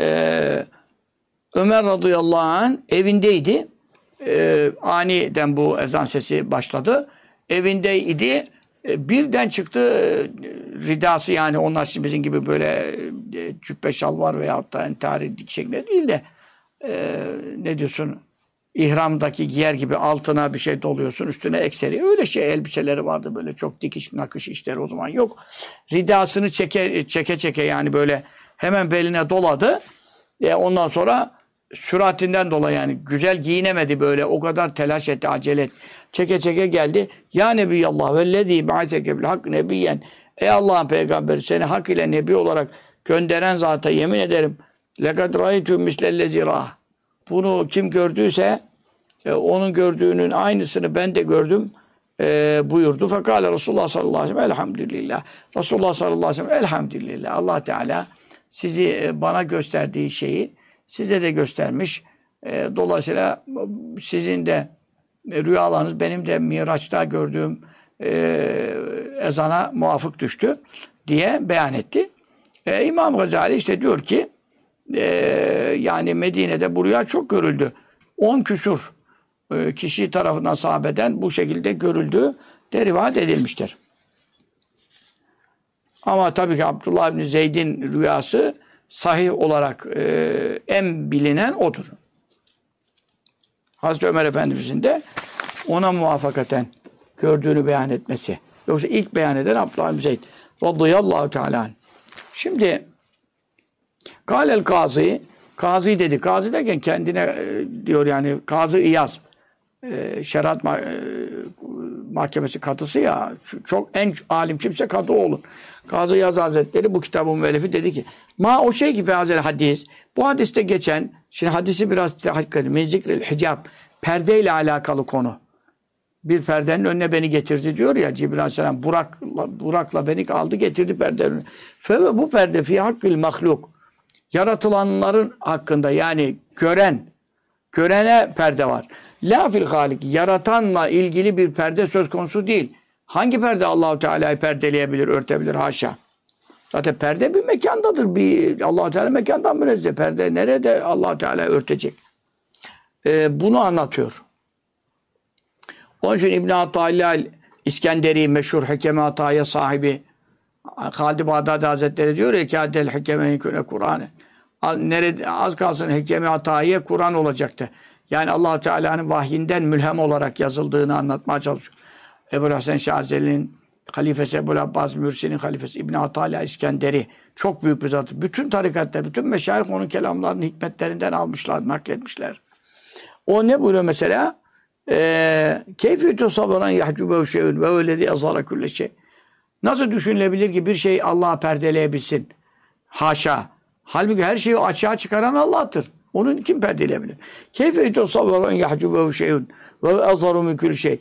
Ömer radıyallahu anh evindeydi. Aniden bu ezan sesi başladı. Evindeydi. Birden çıktı ridası yani onlar şimdi bizim gibi böyle cübbe şalvar veyahut da entari dik şeklinde değil de ne diyorsun ihramdaki giyer gibi altına bir şey doluyorsun üstüne ekseri öyle şey elbiseleri vardı böyle çok dikiş nakış işleri o zaman yok. Ridasını çeke yani böyle hemen beline doladı. Ondan sonra süratinden dolayı yani güzel giyinemedi böyle o kadar telaş etti acele etti. Çeke geldi. Ya Nebiyallah vellezî ba'aseke bil hak nebiyyen. Ey Allah'ın peygamberi seni hak ile nebi olarak gönderen zata yemin ederim. Lekad râitü mislellezî râh. Bunu kim gördüyse onun gördüğünün aynısını ben de gördüm buyurdu. Fekâle Resulullah sallallahu aleyhi ve sellem elhamdülillah. Resulullah sallallahu aleyhi ve sellem elhamdülillah. Allah Teala sizi bana gösterdiği şeyi size de göstermiş. Dolayısıyla sizin de rüyalarınız benim de Miraç'ta gördüğüm ezana muvafık düştü diye beyan etti. İmam Gazali işte diyor ki yani Medine'de bu rüya çok görüldü. 10 küsur kişi tarafından sahabeden bu şekilde görüldüğü de rivayet edilmiştir. Ama tabii ki Abdullah bin Zeyd'in rüyası sahih olarak en bilinen odur. Hazreti Ömer Efendimizin de ona muvafakaten gördüğünü beyan etmesi. Yoksa ilk beyan eden Abdullah bin Zeyd radıyallahu teala. Şimdi Kâlel Kazı Kazı dedi. Kazı derken kendine diyor yani Kazı İyaz. Şeriat mahkemesi kadısı ya. Çok en alim kimse kadı olur. Kazı İyaz Hazretleri bu kitabın müellifi dedi ki o şey ki fehazel hadis. Bu hadiste geçen şimdi hadisi biraz tahkik edin. Min zikril hicab. Perdeyle alakalı konu. Bir perdenin önüne beni getirdi diyor ya Cibril Aleyhisselam. Burak'la beni aldı getirdi perdenin önüne. Ve bu perde fi hakkil mahluk. Yaratılanların hakkında yani görene perde var. La fil halik. Yaratanla ilgili bir perde söz konusu değil. Hangi perde Allahu Teala'yı perdeleyebilir, örtebilir? Haşa. Zaten perde bir mekandadır. Allah-u Teala mekandan münezzeh. Perde nerede Allah-u Teala örtecek? Bunu anlatıyor. Onun için İbn-i Atâilâ İskenderi meşhur Hekeme Atâya sahibi Halid-i Bağdadi Hazretleri diyor ya kâdel hikeme yekûne Kur'âne. Nerede az kalsın hikeme hatayı Kur'an olacaktı. Yani Allah Teala'nın vahyinden mülhem olarak yazıldığını anlatmaya çalışıyor. Ebu Hasan Şazeli'nin halifesi, Ebu Abbas Mürsi'nin halifesi, İbn Atâlâ İskenderi çok büyük bir zat. Bütün tarikatlar, bütün meşayih onun kelamlarını hikmetlerinden almışlar, nakletmişler. O ne buyuruyor mesela? Keyfî tusavvaran yahcubehu şey'ün ve öyledi azara külle şey. Nasıl düşünülebilir ki bir şey Allah'a perdeleyebilsin? Haşa. Halbuki her şeyi açığa çıkaran Allah'tır. Onu kim perdeleyebilir? Keyfe tusavvarun yahcubehu şey'un ve azaru min kulli şey.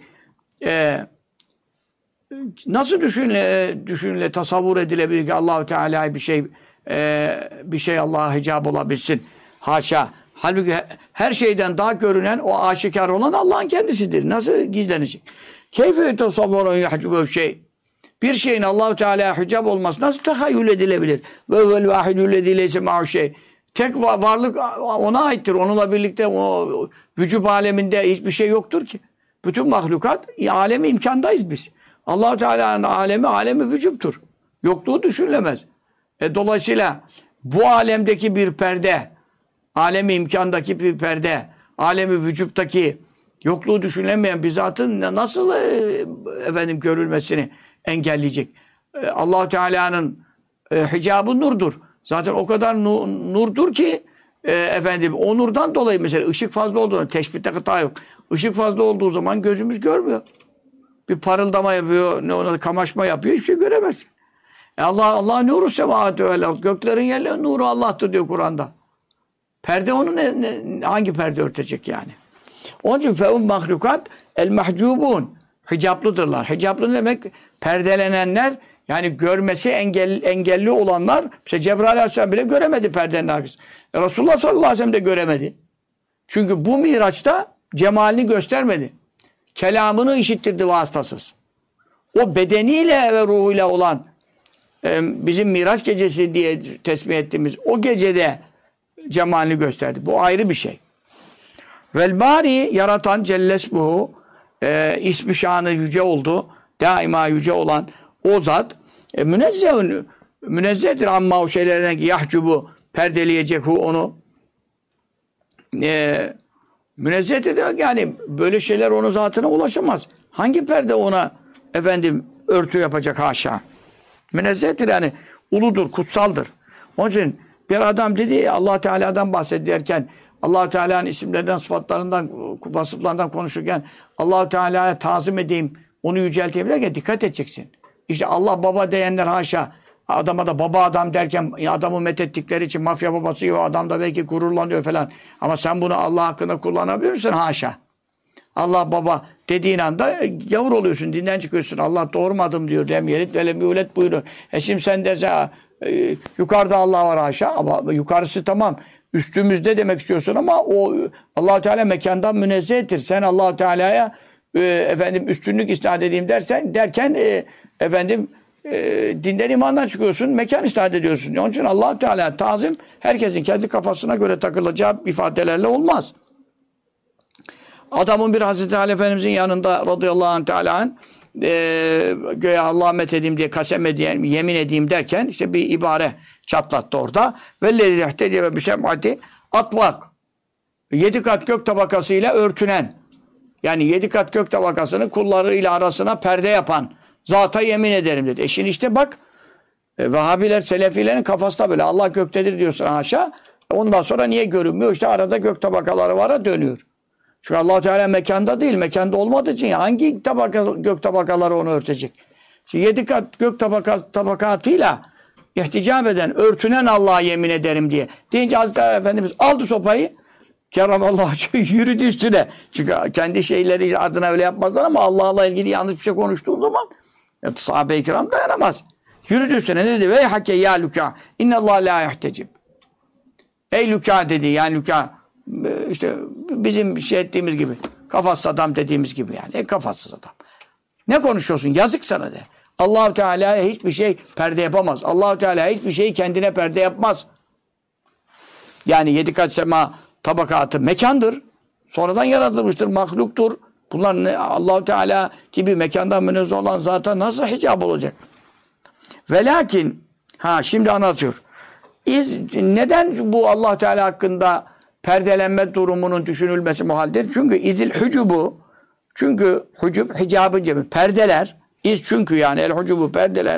Nasıl düşünüle tasavvur edilebilir ki Allah Teala bir şey Allah'a hicap olabilsin? Haşa. Halbuki her şeyden daha görünen, o aşikar olan Allah'ın kendisidir. Nasıl gizlenecek? Keyfe tusavvarun yahcubehu şey. Bir şeyin Allah-u Teala'ya hicap olması nasıl tahayyül edilebilir? Ve vel vahidüllezî leyse ma'hu şey. Tek varlık ona aittir. Onunla birlikte o vücub aleminde hiçbir şey yoktur ki. Bütün mahlukat, alemi imkandayız biz. Allah-u Teala'nın alemi vücuptur. Yokluğu düşünülemez. Dolayısıyla bu alemdeki bir perde, alemi imkandaki bir perde, alemi vücuptaki yokluğu düşünülemeyen bir zatın nasıl görülmesini engelleyecek? Allah Teala'nın hicabı nurdur. Zaten o kadar nurdur ki o nurdan dolayı mesela ışık fazla olduğu teşbihte hata yok. Işık fazla olduğu zaman gözümüz görmüyor. Bir parıldama yapıyor, ona kamaşma yapıyor, hiçbir şey göremezsin. Allah nuru semâvâti vel ard. Göklerin yerleri nuru Allah'tır diyor Kur'an'da. Perde onu hangi perde örtecek yani? Onun için fevm mahlukat el mahcubun. Hicaplıdırlar. Hicaplı ne demek? Perdelenenler, yani görmesi engelli olanlar. Mesela Cebrail Aleyhisselam bile göremedi perdenin arkasını. Resulullah sallallahu aleyhi ve sellem de göremedi. Çünkü bu miraçta cemalini göstermedi. Kelamını işittirdi vasıtasız. O bedeniyle ve ruhuyla olan bizim Miraç gecesi diye tesmih ettiğimiz o gecede cemalini gösterdi. Bu ayrı bir şey. Vel bari yaratan cellesbuhu ismi şanı yüce oldu. Daima yüce olan o zat münezzehtir amma o şeylerden ki yahcubu perdeleyecek onu. Münezzehtir demek yani böyle şeyler onun zatına ulaşamaz. Hangi perde ona örtü yapacak haşa. Münezzehtir yani uludur, kutsaldır. Onun için bir adam dedi Allah Teala'dan bahsederken Allah Teala'nın isimlerinden, sıfatlarından, vasıflarından konuşurken Allah Teala'ya tazim edeyim, onu yücelteyim derken dikkat edeceksin. İşte Allah baba diyenler haşa. Adama da baba adam derken adamı methettikleri için mafya babası gibi adam da belki gururlanıyor falan. Ama sen bunu Allah hakkında kullanabilir misin? Haşa. Allah baba dediğin anda gavur oluyorsun, dinden çıkıyorsun. Allah doğurmadım diyor. Dem yelit ve lem yulet buyuruyor. Şimdi sen de yukarıda Allah var haşa. Ama yukarısı tamam. Üstümüzde demek istiyorsun ama o Allah Teala mekandan münezzehtir. Sen Allah Teala'ya üstünlük isnat edeyim derken dinden imandan çıkıyorsun, mekan isnat ediyorsun. Onun için Allah Teala tazim herkesin kendi kafasına göre takılacağı ifadelerle olmaz. Adamın bir Hazreti Ali Efendimizin yanında radıyallahu anh teala göğe Allah'a methedeyim diye kasem edeyim, yemin edeyim derken işte bir ibare çatlattı orada. Vellezî yehtediye ve bisem'ati atbak. 7 kat gök tabakasıyla örtünen. Yani 7 kat gök tabakasını kullarıyla arasına perde yapan zata yemin ederim dedi. Şimdi işte bak Vehhabiler, Selefilerin kafasında böyle Allah göktedir diyorsun haşa. Ondan sonra niye görünmüyor? İşte arada gök tabakaları vara dönüyor. Çünkü Allah Teala mekanda değil, mekanda olmadığı için hangi gök tabakaları onu örtecek? Şimdi 7 kat gök tabakatıyla ihticam eden, örtünen Allah'a yemin ederim diye. Deyince Hazreti Ali Efendimiz aldı sopayı, keramallahu yürüdü üstüne. Çünkü kendi şeyleri adına öyle yapmazlar ama Allah'la ilgili yanlış bir şey konuştuğun zaman sahabe-i kiram dayanamaz. Yürüdü üstüne ne dedi? Vey hakke ya Luka, innallah la yahtecib. Ey Luka dedi, yani Luka işte bizim ettiğimiz gibi, kafasız adam dediğimiz gibi yani. Kafasız adam. Ne konuşuyorsun? Yazık sana de. Allah-u Teala'ya hiçbir şey perde yapamaz. Allah-u Teala hiçbir şeyi kendine perde yapmaz. Yani 7 kat sema tabakatı mekandır. Sonradan yaratılmıştır, mahluktur. Bunlar Allah-u Teala gibi mekandan münezzeh olan zata nasıl hicap olacak? Ve lakin şimdi anlatıyor. Neden bu Allah Teala hakkında perdelenme durumunun düşünülmesi muhaldir? Çünkü izil hucubu, çünkü hucub hicabın cemi perdeler, çünkü yani el hucubu perdeler.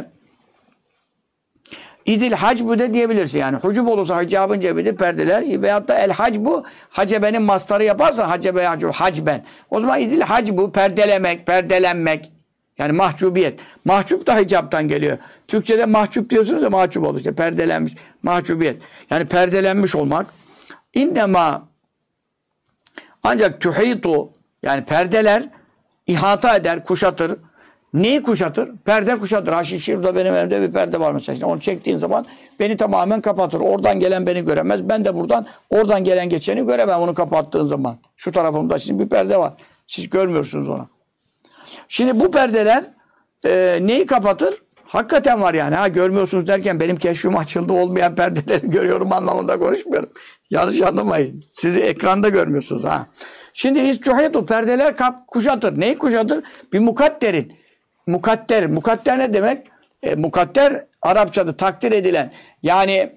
İzil hacbu de diyebilirsin yani. Hucub olursa hicabın cebidir perdeler veyahut da el hacbu hacebenin mastarı yaparsa hacebe hacben. O zaman izil hacbu perdelemek, perdelenmek. Yani mahcubiyet. Mahcup da hicaptan geliyor. Türkçe'de mahcup diyorsunuz ya mahcup olur işte perdelenmiş. Mahcubiyet. Yani perdelenmiş olmak. İnnema ancak tuhitu yani perdeler ihata eder, kuşatır. Neyi kuşatır? Perde kuşatır. Şurada benim elimde bir perde var mesela. İşte onu çektiğin zaman beni tamamen kapatır. Oradan gelen beni göremez. Ben de oradan gelen geçeni göremem onu kapattığın zaman. Şu tarafımda şimdi bir perde var. Siz görmüyorsunuz onu. Şimdi bu perdeler neyi kapatır? Hakikaten var yani. Görmüyorsunuz derken benim keşfim açıldı olmayan perdeleri görüyorum anlamında konuşmuyorum. Yanlış anlamayın. Sizi ekranda görmüyorsunuz. Şimdi istuhitu perdeler kuşatır. Neyi kuşatır? Bir mukadderin. Mukadder. Mukadder ne demek? Mukadder Arapçada takdir edilen. Yani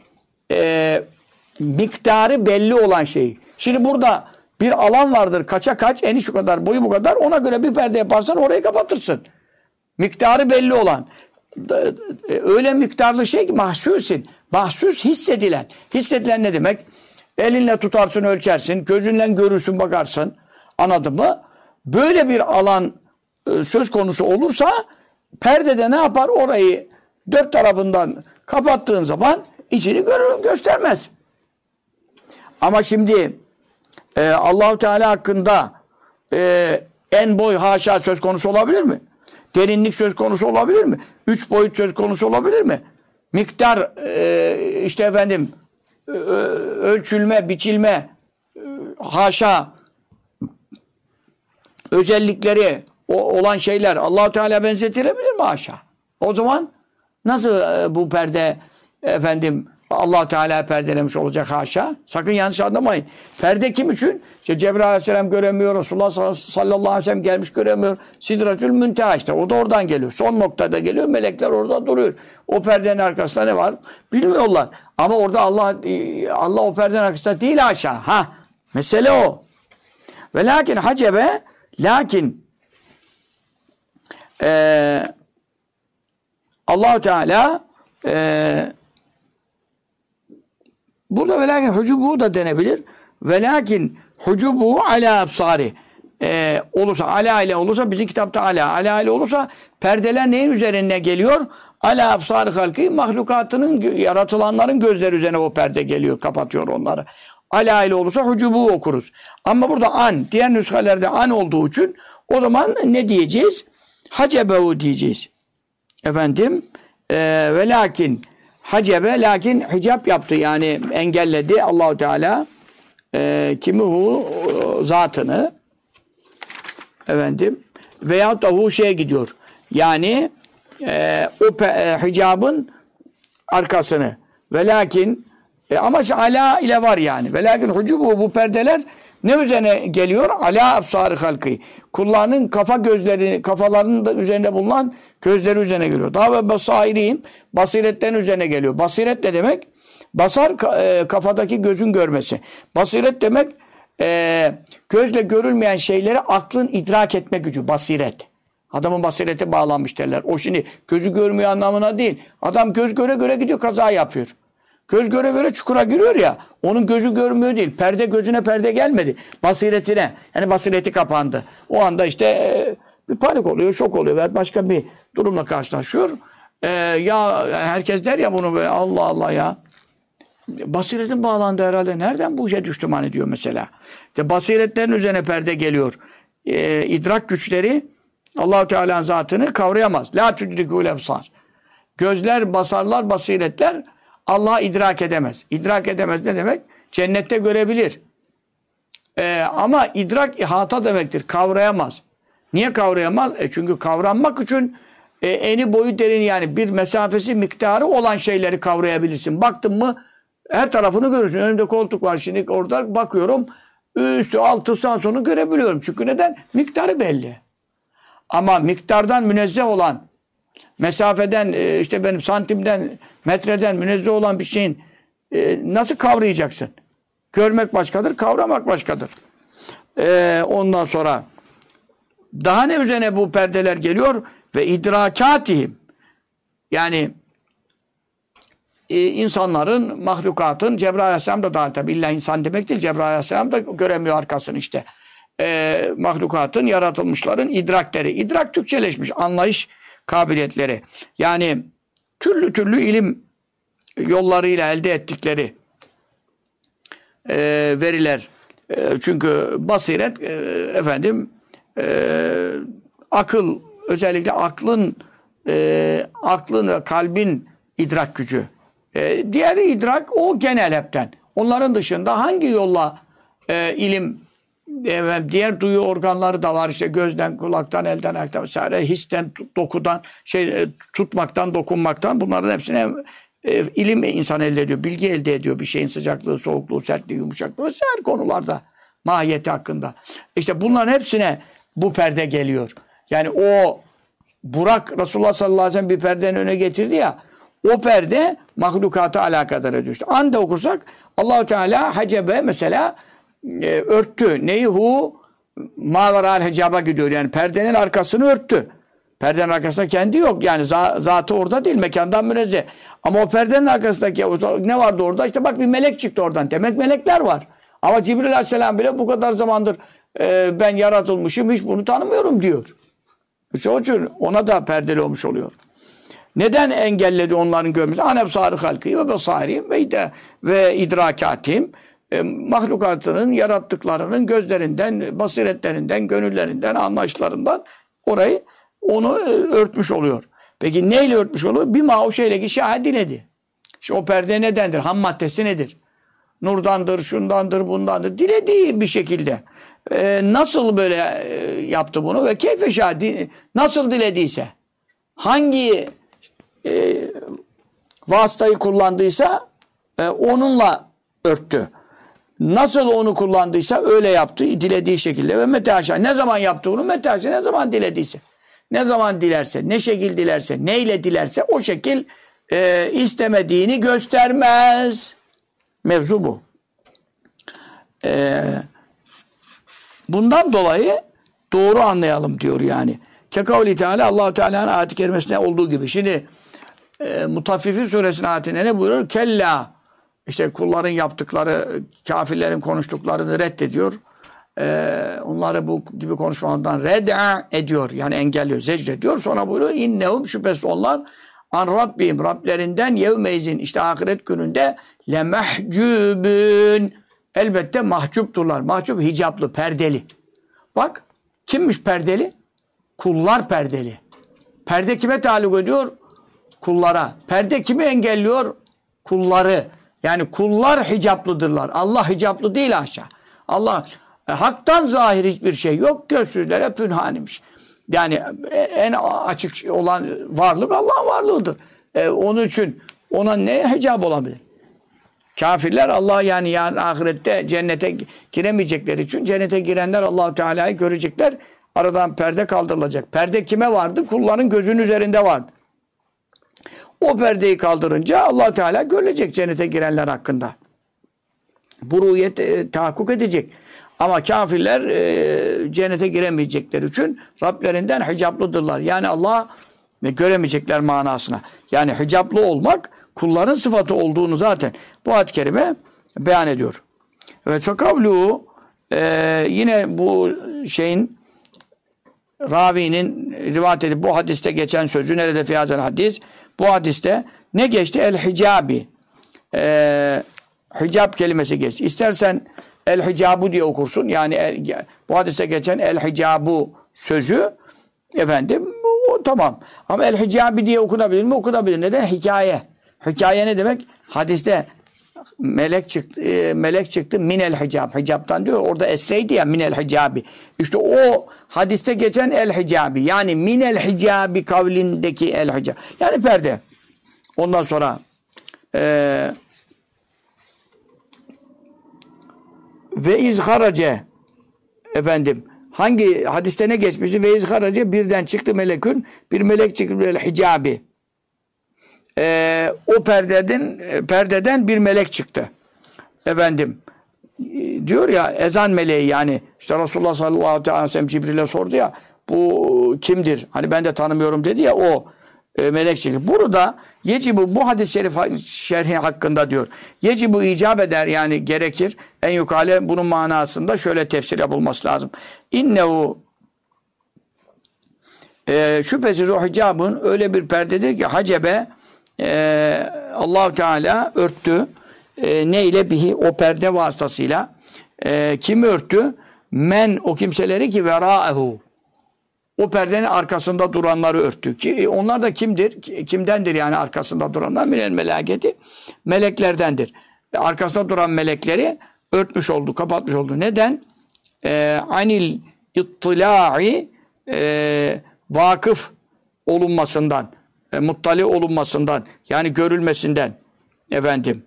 miktarı belli olan şey. Şimdi burada bir alan vardır. Kaça kaç, eni şu kadar, boyu bu kadar. Ona göre bir perde yaparsan orayı kapatırsın. Miktarı belli olan. Öyle miktarlı şey ki mahsusin. Mahsus hissedilen. Hissedilen ne demek? Elinle tutarsın, ölçersin. Gözünle görürsün, bakarsın. Anladın mı? Böyle bir alan söz konusu olursa perdede ne yapar? Orayı dört tarafından kapattığın zaman içini göstermez. Ama şimdi Allah-u Teala hakkında en boy haşa söz konusu olabilir mi? Derinlik söz konusu olabilir mi? 3 boyut söz konusu olabilir mi? Miktar işte efendim ölçülme, biçilme haşa özellikleri olan şeyler Allah-u Teala benzetilebilir mi haşa? O zaman nasıl bu perde efendim Allah Teala perdelemiş olacak haşa. Sakın yanlış anlamayın. Perde kim için? İşte Cebrail Aleyhisselam göremiyor. Resulullah sallallahu aleyhi ve sellem gelmiş göremiyor. Sidretül Münteha işte. O da oradan geliyor. Son noktada geliyor. Melekler orada duruyor. O perdenin arkasında ne var? Bilmiyorlar. Ama orada Allah o perdenin arkasında değil haşa. Mesele o. Ve lakin hacebe Allah Teala burada velakin hucubu da denebilir. Velakin hucubu ala absari olursa, ala ile olursa bizim kitapta ala ile olursa perdeler neyin üzerine geliyor? Ala absari halkı mahlukatının, yaratılanların gözleri üzerine o perde geliyor, kapatıyor onları. Ala ile olursa hucubu okuruz. Ama burada diğer nüshelerde an olduğu için o zaman ne diyeceğiz? Hacebehu diyeceğiz. Efendim velakin hacebe lakin hicap yaptı yani engelledi Allahu Teala kimihu zatını efendim veyahut da şeye gidiyor. Yani o hicabın arkasını velakin ama ala ile var yani. Velakin hucubu bu perdeler ne üzerine geliyor? Ala absarı halkı. Kullarının kafalarının da üzerinde bulunan gözleri üzerine geliyor. Daha ve basairihim basiretlerin üzerine geliyor. Basiret ne demek? Basar kafadaki gözün görmesi. Basiret demek gözle görülmeyen şeyleri aklın idrak etme gücü. Basiret. Adamın basireti bağlanmış derler. O şimdi gözü görmüyor anlamına değil. Adam göz göre göre gidiyor kaza yapıyor. Göz göre göre çukura giriyor ya. Onun gözü görmüyor değil. Perde gözüne perde gelmedi. Basiretine. Yani basireti kapandı. O anda işte bir panik oluyor, şok oluyor veya başka bir durumla karşılaşıyor. Ya herkes der ya bunu böyle Allah Allah ya. Basiretin bağlandı herhalde. Nereden bu işe düştüm hani diyor mesela. İşte basiretlerin üzerine perde geliyor. İdrak güçleri Allah-u Teala'nın zatını kavrayamaz. La tudrikul ebsar. Gözler, basarlar, basiretler Allah'ı idrak edemez. İdrak edemez ne demek? Cennette görebilir. Ama idrak ihata demektir. Kavrayamaz. Niye kavrayamaz? Çünkü kavranmak için eni boyu derin yani bir mesafesi miktarı olan şeyleri kavrayabilirsin. Baktın mı her tarafını görürsün. Önümde koltuk var şimdi orada bakıyorum. Üstü altı sağ sonu görebiliyorum. Çünkü neden? Miktarı belli. Ama miktardan münezzeh olan mesafeden, işte benim santimden, metreden münezzeh olan bir şeyin nasıl kavrayacaksın? Görmek başkadır, kavramak başkadır. Ondan sonra daha ne üzerine bu perdeler geliyor? Ve idrakatihim. Yani insanların, mahlukatın, Cebrail Aleyhisselam da dahil tabi. İlla insan demek değil. Cebrail Aleyhisselam da göremiyor arkasını işte. Mahlukatın, yaratılmışların idrakleri. İdrak Türkçeleşmiş. Anlayış kabiliyetleri. Yani türlü türlü ilim yollarıyla elde ettikleri veriler. Çünkü basiret akıl, özellikle aklın ve kalbin idrak gücü. Diğer idrak o genel hepten. Onların dışında hangi yolla ilim, diğer duyu organları da var, işte gözden, kulaktan, elden, ayaktan vesaire, histen, dokudan, tutmaktan, dokunmaktan, bunların hepsine ilim insan elde ediyor, bilgi elde ediyor. Bir şeyin sıcaklığı, soğukluğu, sertliği, yumuşaklığı vesaire konularda, mahiyeti hakkında. İşte bunların hepsine bu perde geliyor. Yani o Burak, Resulullah sallallahu aleyhi ve sellem bir perdenin önüne getirdi ya, o perde mahlukata alakadar ediyor. İşte anda okursak Allah-u Teala hacebe mesela örttü. Neyi hu? Mâveral hicaba gidiyor. Yani perdenin arkasını örttü. Perdenin arkasında kendi yok. Yani zatı orada değil. Mekandan münezzeh. Ama o perdenin arkasındaki ne vardı orada? İşte bak bir melek çıktı oradan. Demek melekler var. Ama Cibril Aleyhisselam bile bu kadar zamandır ben yaratılmışım, hiç bunu tanımıyorum diyor. İşte o için ona da perdeli olmuş oluyor. Neden engelledi onların görmesi? Anebsarı halkı ve besari ve idrakatihim, mahlukatının yarattıklarının gözlerinden, basiretlerinden, gönüllerinden, anlayışlarından onu örtmüş oluyor. Peki neyle örtmüş oluyor? Bir o şeyle ki şahit diledi. İşte o perde nedendir? Ham maddesi nedir? Nurdandır, şundandır, bundandır. Dilediği bir şekilde. Nasıl böyle yaptı bunu? Ve keyfe şahit, nasıl dilediyse, hangi vasıtayı kullandıysa onunla örttü. Nasıl onu kullandıysa öyle yaptı, dilediği şekilde. Ve metaşa, ne zaman yaptı bunu? Metaşa, ne zaman dilediyse. Ne zaman dilerse, ne şekil dilerse, neyle dilerse o şekil istemediğini göstermez. Mevzu bu. Bundan dolayı doğru anlayalım diyor yani. Kekavli Teala, Allah-u Teala'nın ayet-i kerimesinde olduğu gibi. Şimdi Mutaffifin suresinin ayetinde ne buyuruyor? Kella, işte kulların yaptıkları, kafirlerin konuştuklarını reddediyor. Onları bu gibi konuşmalardan red'a ediyor. Yani engelliyor, zecrediyor. Sonra buyuruyor, innehum, şüphesiz onlar an Rabbim, Rablerinden yevmeyzin, işte ahiret gününde lemehcubün, elbette mahcupturlar. Mahcup, hicaplı, perdeli. Bak, kimmiş perdeli? Kullar perdeli. Perde kime taluk ediyor? Kullara. Perde kimi engelliyor? Kulları. Yani kullar hicaplıdırlar. Allah hicaplı değil aşağı. Allah haktan zahir hiçbir şey yok. Gözsüzlere pünhanimiş. Yani en açık olan varlık Allah'ın varlığıdır. Onun için ona ne hicap olabilir? Kafirler Allah yani ahirette cennete giremeyecekleri için cennete girenler Allah-u Teala'yı görecekler. Aradan perde kaldırılacak. Perde kime vardı? Kulların gözünün üzerinde vardı. O perdeyi kaldırınca Allah Teala görecek cennete girenler hakkında. Bu ruhiyet tahakkuk edecek. Ama kafirler cennete giremeyecekleri için Rablerinden hicaplıdırlar. Yani Allah göremeyecekler manasına. Yani hicaplı olmak kulların sıfatı olduğunu zaten bu ayet-i kerime beyan ediyor. Evet, fekavlu yine bu şeyin ravinin rivayet edip bu hadiste geçen sözü nerede fiyazel hadis? Bu hadiste ne geçti? El-hicabi. Hicab kelimesi geçti. İstersen el-hicabu diye okursun. Yani bu hadiste geçen el-hicabu sözü o tamam. Ama el-hicabi diye okunabilir mi? Okunabilir. Neden? Hikaye. Hikaye ne demek? Hadiste melek çıktı minel hicab. Hicaptan diyor. Orada esreydi ya minel hicabi. İşte o hadiste geçen el hicabi. Yani minel hicabi kavlindeki el hicab. Yani perde. Ondan sonra ve izharace hangi hadiste ne geçmişti? Ve izharaca birden çıktı melekün. Bir melek çıktı böyle hicabi. O perdeden bir melek çıktı. Efendim diyor ya ezan meleği yani işte Resulullah sallallahu aleyhi ve sellem Cibril'e sordu ya bu kimdir? Hani ben de tanımıyorum dedi ya o melek çıktı. Burada bu hadis-i şerif şerhi hakkında diyor. Bu icap eder yani gerekir. En yukale bunun manasında şöyle tefsir yapılması lazım. İnnehu şüphesiz o hicabın öyle bir perdedir ki hacebe Allah-u Teala örttü. Ne ile bihi o perde vasıtasıyla kimi örttü? Men o kimseleri ki verâehu o perdenin arkasında duranları örttü. Ki onlar da kimdir? Kimdendir yani arkasında duranlar? Minel meleketi meleklerdendir. Arkasında duran melekleri örtmüş oldu, kapatmış oldu. Neden? Anil ittilâ'i vakıf olunmasından, muttali olunmasından, yani görülmesinden efendim.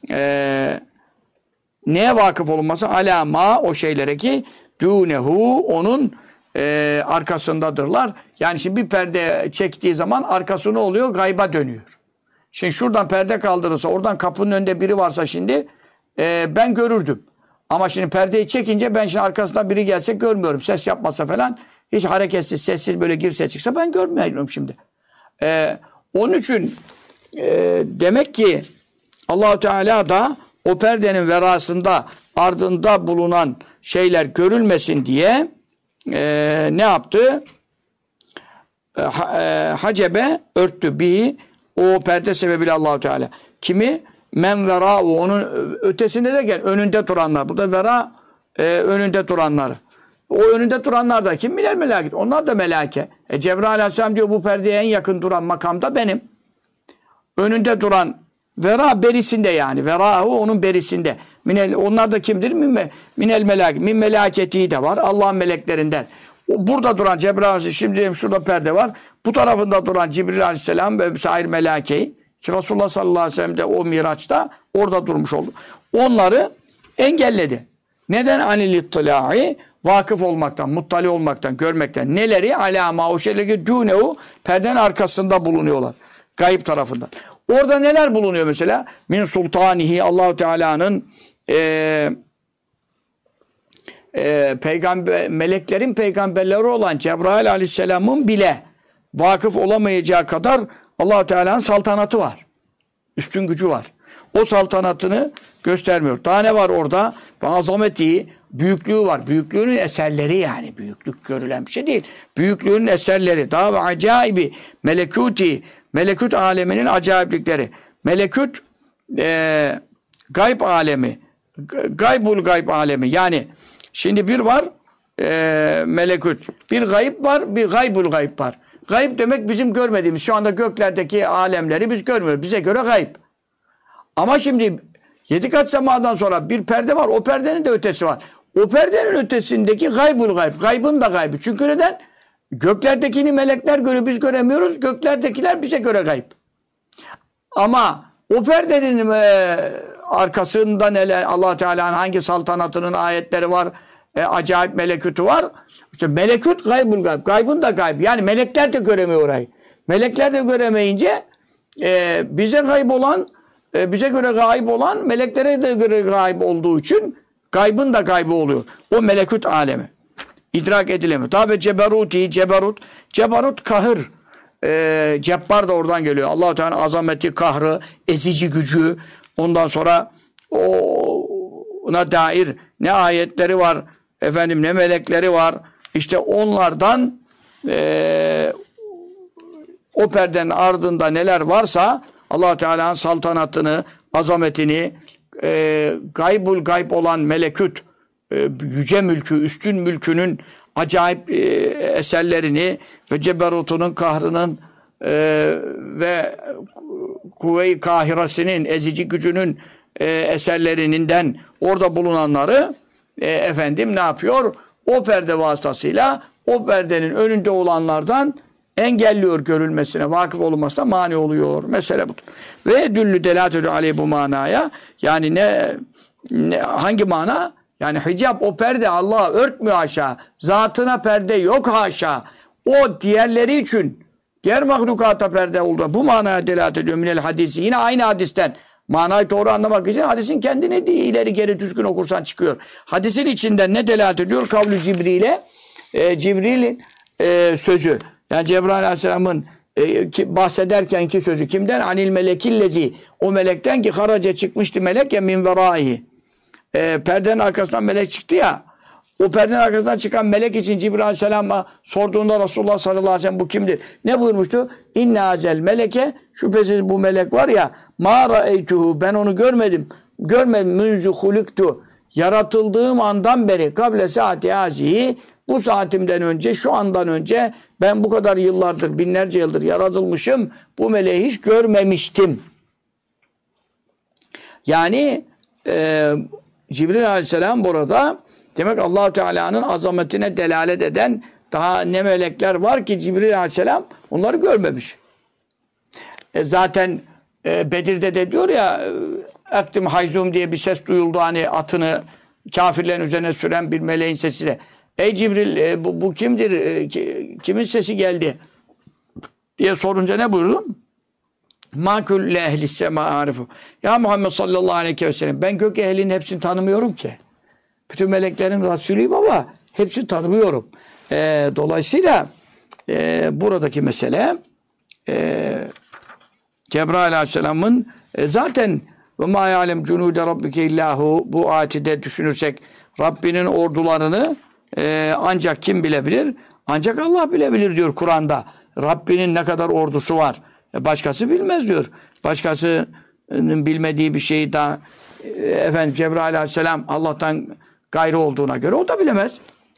Neye vakıf olunması? Alâmâ o şeylere ki dûnehu onun arkasındadırlar. Yani şimdi bir perde çektiği zaman arkası ne oluyor? Gayba dönüyor. Şimdi şuradan perde kaldırırsa, oradan kapının önünde biri varsa şimdi ben görürdüm. Ama şimdi perdeyi çekince ben şimdi arkasından biri gelse görmüyorum. Ses yapmasa falan hiç hareketsiz, sessiz böyle girse çıksa ben görmüyorum şimdi. Onun için demek ki Allah-u Teala da o perdenin verasında ardında bulunan şeyler görülmesin diye ne yaptı? Hacebe örttü bir o perde sebebiyle Allah-u Teala. Kimi? Men vera onun ötesinde de gel önünde duranlar. Burada vera önünde duranlar. O önünde duranlar da kim? Minel meleket. Onlar da meleke. Cebrail aleyhisselam diyor bu perdeye en yakın duran makamda benim. Önünde duran vera berisinde yani. Verahu onun berisinde. Onlar da kimdir? Minel melek. Min melaketi de var. Allah'ın meleklerinden. Burada duran Cebrail aleyhisselam, şimdi diyelim şurada perde var. Bu tarafında duran Cibril aleyhisselam ve sair melakeyi ki Resulullah sallallahu aleyhi ve sellem de o Miraç'ta orada durmuş oldu. Onları engelledi. Neden? Anil ittilâ'i vakıf olmaktan, muttali olmaktan, görmekten. Neleri? Alâmâ o şeyleri dûnehu perdenin arkasında bulunuyorlar. Gayb tarafından. Orada neler bulunuyor mesela? Min sultanihi Allah-u Teala'nın meleklerin peygamberleri olan Cebrail aleyhisselamın bile vakıf olamayacağı kadar Allah-u Teala'nın saltanatı var. Üstün gücü var. O saltanatını göstermiyor. Daha ne var orada? Ve azameti, büyüklüğü var. Büyüklüğünün eserleri yani. Büyüklük görülen bir şey değil. Büyüklüğünün eserleri. Daha ve acaibi, melekuti, melekut aleminin acayiplikleri. Melekut, gayb alemi. Gaybul gayb alemi. Yani şimdi bir var melekut. Bir gayb var, bir gaybul gayb var. Gayb demek bizim görmediğimiz, şu anda göklerdeki alemleri biz görmüyoruz. Bize göre gayb. Ama şimdi 7 kat semadan sonra bir perde var. O perdenin de ötesi var. O perdenin ötesindeki gaybul gayb. Gaybın da gaybı. Çünkü neden? Göklerdekini melekler görüyor. Biz göremiyoruz. Göklerdekiler bize göre gayb. Ama o perdenin arkasında neler, Allah Teala'nın hangi saltanatının ayetleri var, acayip melekutu var. İşte melekut gaybul gayb. Gaybın da gayb. Yani melekler de göremiyor orayı. Melekler de göremeyince bize gayb olan, bize göre gayb olan meleklere de göre gayb olduğu için gaybın da gaybı oluyor. O melekut alemi. İdrak edilemiyor. Tabi ceberuti, ceberut kahır. Cebbar da oradan geliyor. Allah-u Teala azameti, kahrı, ezici gücü. Ondan sonra ona dair ne ayetleri var, efendim ne melekleri var. İşte onlardan o perdenin ardında neler varsa Allah-u Teala'nın saltanatını, azametini, gaybul gayb olan melekut, yüce mülkü, üstün mülkünün acayip eserlerini ve ceberutunun, kahrının ve kuvve-i kahirasının, ezici gücünün eserlerinden orada bulunanları efendim ne yapıyor? O perde vasıtasıyla o perdenin önünde olanlardan engelliyor görülmesine, vakıf olunmasına mani oluyor. Mesele budur. Ve düllü delatülü aleyh bu manaya yani hangi mana? Yani hicap o perde Allah'a örtmüyor haşa. Zatına perde yok haşa. O diğerleri için diğer mahlukata perde oldu. Bu manaya delalet ediyor minel hadisi. Yine aynı hadisten. Manayı doğru anlamak için hadisin kendini değil, ileri geri düzgün okursan çıkıyor. Hadisin içinden ne delalet ediyor? Kavlu Cibril'e. Cibril'in sözü. Yani Cebrail Aleyhisselam'ın bahsederkenki sözü. Kimden? Anil melekillezi. O melekten ki haraca çıkmıştı melek ya min veraihi. Perdenin arkasından melek çıktı ya. O perdenin arkasından çıkan melek için Cibril Aleyhisselam'a sorduğunda Resulullah sallallahu aleyhi ve sellem bu kimdir? Ne buyurmuştu? İnne azel meleke, şüphesiz bu melek var ya, ma ra'eytuhu, ben onu görmedim. Görmedim münzü huliktu. Yaratıldığım andan beri kable saati azihi, bu saatimden önce, şu andan önce ben bu kadar yıllardır, binlerce yıldır yaratılmışım. Bu meleği hiç görmemiştim. Yani Cibril Aleyhisselam burada demek Allah-u Teala'nın azametine delalet eden daha ne melekler var ki Cibril Aleyhisselam onları görmemiş. Zaten Bedir'de de diyor ya Ektim Hayzum diye bir ses duyuldu, hani atını kafirlerin üzerine süren bir meleğin sesiyle. Ey Cibril bu kimdir? Kimin sesi geldi? Diye sorunca ne buyurdu? Ma külle ehli sema arifu. Ya Muhammed sallallahu aleyhi ve sellem, ben gök ehlinin hepsini tanımıyorum ki. Bütün meleklerin Resulüyüm ama hepsini tanımıyorum. Dolayısıyla buradaki mesele Cebrail Aleyhisselam'ın zaten ve ma ya'lem cunude rabbike illahu, bu ayeti de düşünürsek Rabbinin ordularını ancak kim bilebilir? Ancak Allah bilebilir diyor Kur'an'da. Rabbinin ne kadar ordusu var. Başkası bilmez diyor. Başkasının bilmediği bir şeyi daha Cebrail Aleyhisselam Allah'tan gayrı olduğuna göre o da bilemez.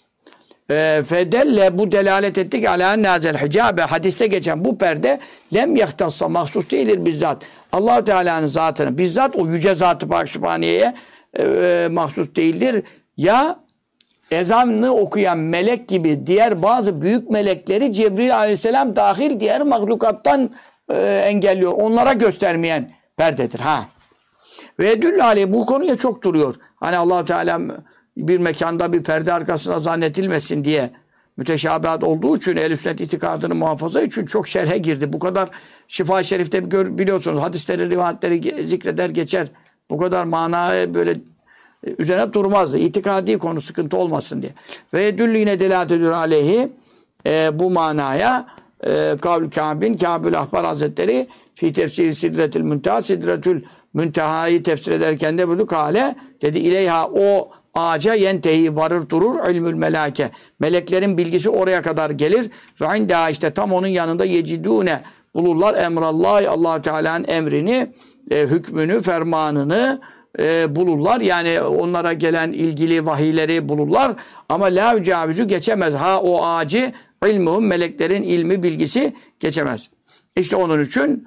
Fedelle, bu delalet ettik ala nazel hicabe, hadiste geçen bu perde lem yahtassa, mahsus değildir bizzat. Allah Teala'nın zatını bizzat o yüce zatı Pak Sübhaniye'ye mahsus değildir. Ya ezanını okuyan melek gibi diğer bazı büyük melekleri Cebrail Aleyhisselam dahil diğer mahlukattan engelliyor. Onlara göstermeyen perdedir. Ve edüllü aleyh, bu konuya çok duruyor. Hani Allah Teala bir mekanda bir perde arkasına zannetilmesin diye müteşabihat olduğu için ehl-i sünnet itikadını muhafaza için çok şerhe girdi. Bu kadar Şifa-i Şerif'te biliyorsunuz hadisleri, rivayetleri zikreder geçer. Bu kadar mana böyle üzerine durmazdı. İtikadi konu sıkıntı olmasın diye. Ve edüllü yine delalet ediyor aleyhi bu manaya Kavl-i Kâbül Ahbar Hazretleri fi tefsiri Sidretül Münteha, Sidretül Münteha'yı tefsir ederken de buyurdu kâle, dedi ileyha, o ağaca yentehi, varır durur ilmül melâke, meleklerin bilgisi oraya kadar gelir. Ve indâ, işte tam onun yanında yecidûne, bulurlar emrallahi, Allah Teala'nın emrini, hükmünü, fermanını bulurlar. Yani onlara gelen ilgili vahiyleri bulurlar. Ama la yücavüzü, geçemez. O ağacı ilmuhum, meleklerin ilmi, bilgisi geçemez. İşte onun için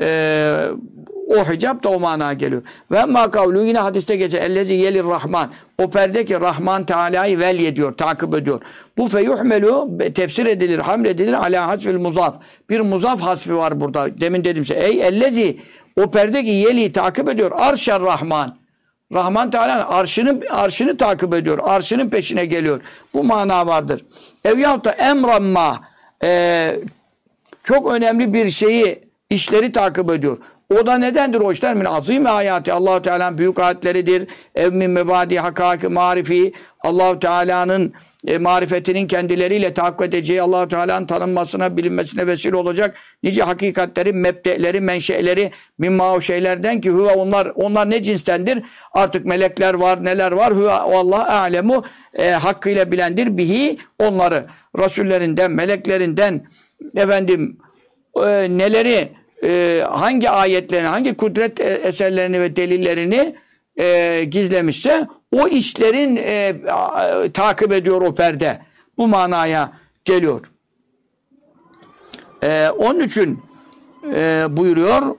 o hicap da o manaya geliyor. Ve ma kavlu, yine hadiste geçer. Ellezi yelir Rahman. O perde ki Rahman Teala'yı velye ediyor, takip ediyor. Bu feyuhmelu, tefsir edilir, hamledilir ala hasfil muzaf. Bir muzaf hasfi var burada. Demin dedim size. Ey ellezi, o perde ki yeli, takip ediyor. Arşer Rahman. Rahman Teala'nın arşını takip ediyor. Arşının peşine geliyor. Bu mana vardır. Yahut da emramma, çok önemli bir şeyi, işleri takip ediyor. O da nedendir o işler? Min azim ayati, Allah-u Teala'nın büyük ayetleridir. Ev min mebadi hakaki marifi, Allah-u Teala'nın marifetinin kendileriyle tahakkuk edeceği, Allah-u Teala'nın tanınmasına, bilinmesine vesile olacak nice hakikatleri, mebdeleri, menşeleri, mimma, o şeylerden ki huve, onlar ne cinstendir? Artık melekler var, neler var? Huve Allah alemu, hakkıyla bilendir bihi, onları Resullerinden, meleklerinden neleri, hangi ayetlerini, hangi kudret eserlerini ve delillerini gizlemişse o işlerin takip ediyor o perde. Bu manaya geliyor. Onun için buyuruyor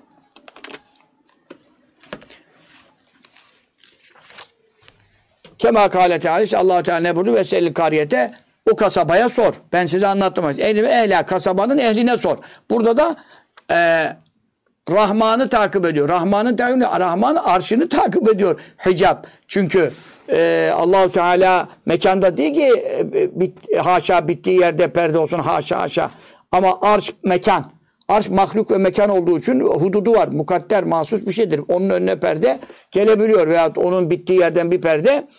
Kema kâle teâlâ, Allah-u Teala ne buyurdu? Vesel-i kariyete, o kasabaya sor. Ben size anlattım. Ehla, kasabanın ehline sor. Burada da Rahman'ı takip ediyor. Rahman arşını takip ediyor. Hicap. Çünkü Allah-u Teala mekanda değil ki haşa bittiği yerde perde olsun, haşa haşa. Ama arş mekan. Arş mahluk ve mekan olduğu için hududu var. Mukadder, mahsus bir şeydir. Onun önüne perde gelebiliyor. Veyahut onun bittiği yerden bir perde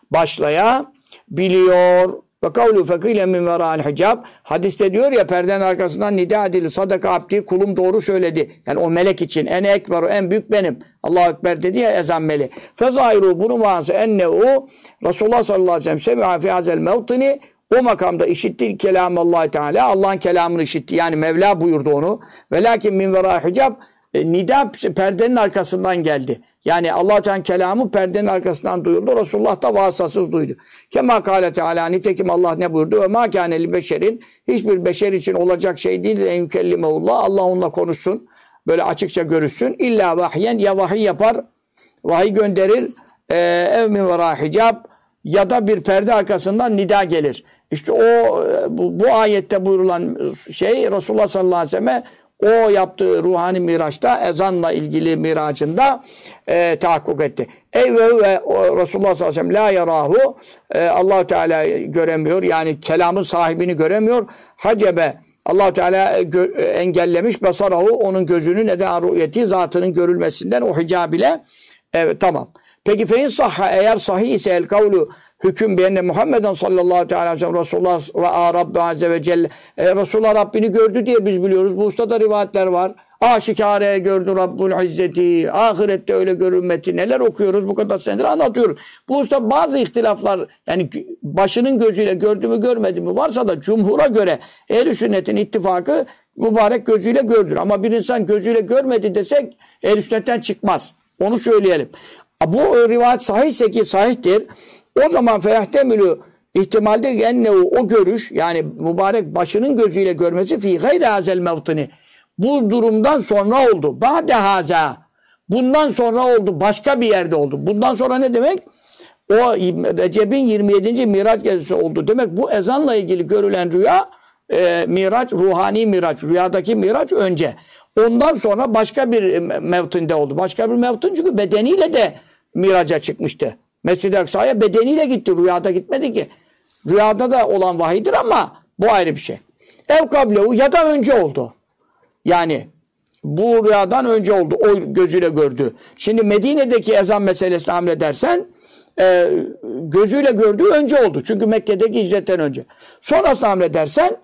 başlayabiliyor. Ve kavlu fekile min vera'l hicab. Hadiste diyor ya, perdenin arkasından nida edildi. Sadaka abdi, kulum doğru söyledi. Yani o melek için. Ene ekberu, en büyük benim. Allahu Ekber dedi ya ezan meleği. Fezahiru, bunu manası ennehu Resulullah sallallahu aleyhi ve sellem semi'a fi hazel mevtini, o makamda işitti kelamullahi Teala. Allah'ın kelamını işitti. Yani Mevla buyurdu onu. Velakin min vera'l hicab, nida perdenin arkasından geldi. Yani Allah Teala'nın kelamı perdenin arkasından duyuldu. Resulullah da vasıtasız duydu. Kema kâle Teala, nitekim Allah ne buyurdu? Ve mâ kâne li beşerin, hiçbir beşer için olacak şey değil. En yükellimeullah, Allah onunla konuşsun. Böyle açıkça görüşsün. İlla vahyen, ya vahiy yapar, vahiy gönderir. Ev min verâ hicab, ya da bir perde arkasından nida gelir. İşte bu ayette buyurulan şey Resulullah sallallahu aleyhi ve sellem o yaptığı ruhani miraçta, ezanla ilgili miracında tahakkuk etti. Ey ve Resulullah sallallahu aleyhi ve sellem la yarahu, Allah-u Teala göremiyor. Yani kelamın sahibini göremiyor. Hacebe, Allah-u Teala engellemiş basarahu, onun gözünü neden ru'yeti, zatının görülmesinden o hicab ile. Evet, tamam. Peki fein sahha, eğer sahih ise el kavlu, hüküm benne Muhammeden sallallahu aleyhi ve sellem Resulullah ra'a Rabbi azze ve celle, Resulullah Rabbini gördü diye biz biliyoruz. Bu ustada rivayetler var. Aşikare gördü Rabbul İzzeti, ahirette öyle görünmeti, neler okuyoruz bu kadar senedir anlatıyoruz. Bu usta bazı ihtilaflar, yani başının gözüyle gördü mü görmedi mi varsa da cumhura göre ehl-i sünnetin ittifakı mübarek gözüyle gördür. Ama bir insan gözüyle görmedi desek ehl-i sünnetten çıkmaz. Onu söyleyelim. Bu rivayet sahihse ki sahihtir. O zaman feyahtemülü, ihtimaldir ki ennehu, o görüş, yani mübarek başının gözüyle görmesi fi gayri hazel mevtini, bu durumdan sonra oldu. Ba'de haza, bundan sonra oldu. Başka bir yerde oldu. Bundan sonra ne demek? O Recep'in 27. Miraç gecesi oldu. Demek bu ezanla ilgili görülen rüya miraç, ruhani miraç, rüyadaki miraç önce. Ondan sonra başka bir mevtinde oldu. Başka bir mevtin, çünkü bedeniyle de miraca çıkmıştı. Mescid-i Aksa'ya bedeniyle gitti. Rüyada gitmedi ki. Rüyada da olan vahiydir ama bu ayrı bir şey. Ev kablehu, ya da önce oldu. Yani bu rüyadan önce oldu. O gözüyle gördü. Şimdi Medine'deki ezan meselesini hamledersen gözüyle gördüğü önce oldu. Çünkü Mekke'deki hicretten önce. Sonrasını hamledersen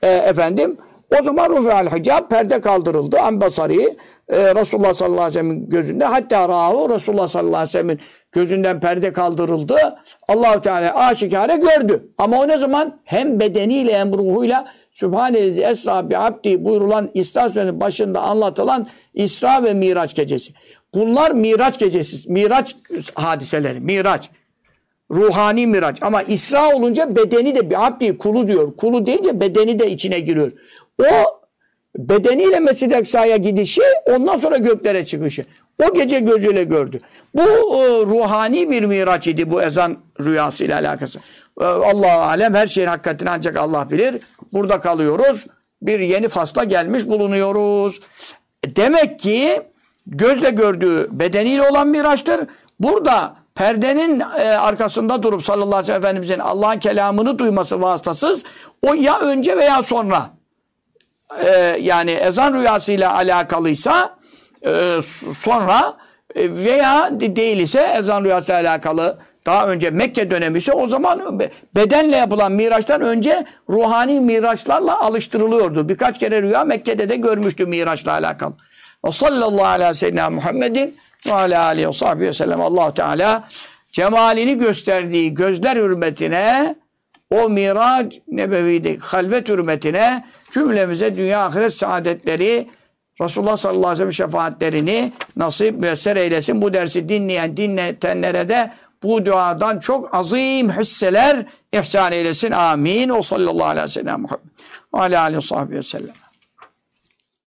o zaman rufi'al hicab, perde kaldırıldı. Ambasari, Resulullah sallallahu aleyhi ve sellem'in gözünde. Hatta rahu, Resulullah sallallahu aleyhi ve sellem'in gözünden perde kaldırıldı. Allah-u Teala aşikare gördü. Ama o ne zaman? Hem bedeniyle hem ruhuyla Sübhanellezi esra bi abdi buyurulan İsra Suresi'nin başında anlatılan İsra ve Miraç gecesi. Bunlar Miraç gecesi. Miraç hadiseleri. Miraç. Ruhani miraç. Ama İsra olunca bedeni de bir abdi, kulu diyor. Kulu deyince bedeni de içine giriyor. O bedeniyle Mescid-i Aksa'ya gidişi, ondan sonra göklere çıkışı. O gece gözüyle gördü. Bu ruhani bir miraç idi, bu ezan rüyasıyla alakası. Allah-u alem, her şeyin hakikatini ancak Allah bilir. Burada kalıyoruz. Bir yeni fasla gelmiş bulunuyoruz. Demek ki gözle gördüğü bedeniyle olan miraçtır. Burada perdenin arkasında durup sallallahu aleyhi ve sellem Efendimizin Allah'ın kelamını duyması vasıtasız, o ya önce veya sonra, yani ezan rüyasıyla alakalıysa sonra veya değil ise ezan rüyasıyla alakalı daha önce Mekke dönemi ise, o zaman bedenle yapılan miraçtan önce ruhani miraçlarla alıştırılıyordu. Birkaç kere rüya Mekke'de de görmüştü miraçla alakalı. Ve sallallahu aleyhi ve sellem Muhammedin ve alâ aleyhi ve sahbihi ve sellem. Allah-u Teala cemalini gösterdiği gözler hürmetine, o miraç nebevide halvet hürmetine cümlemize dünya ahiret saadetleri, Resulullah sallallahu aleyhi ve sellem şefaatlerini nasip müyesser eylesin. Bu dersi dinletenlere de bu duadan çok azim hisseler ihsan eylesin. Amin. O sallallahu aleyhi ve sellem Muhammed ve alâ aleyhi ve sahbihi ve sellem.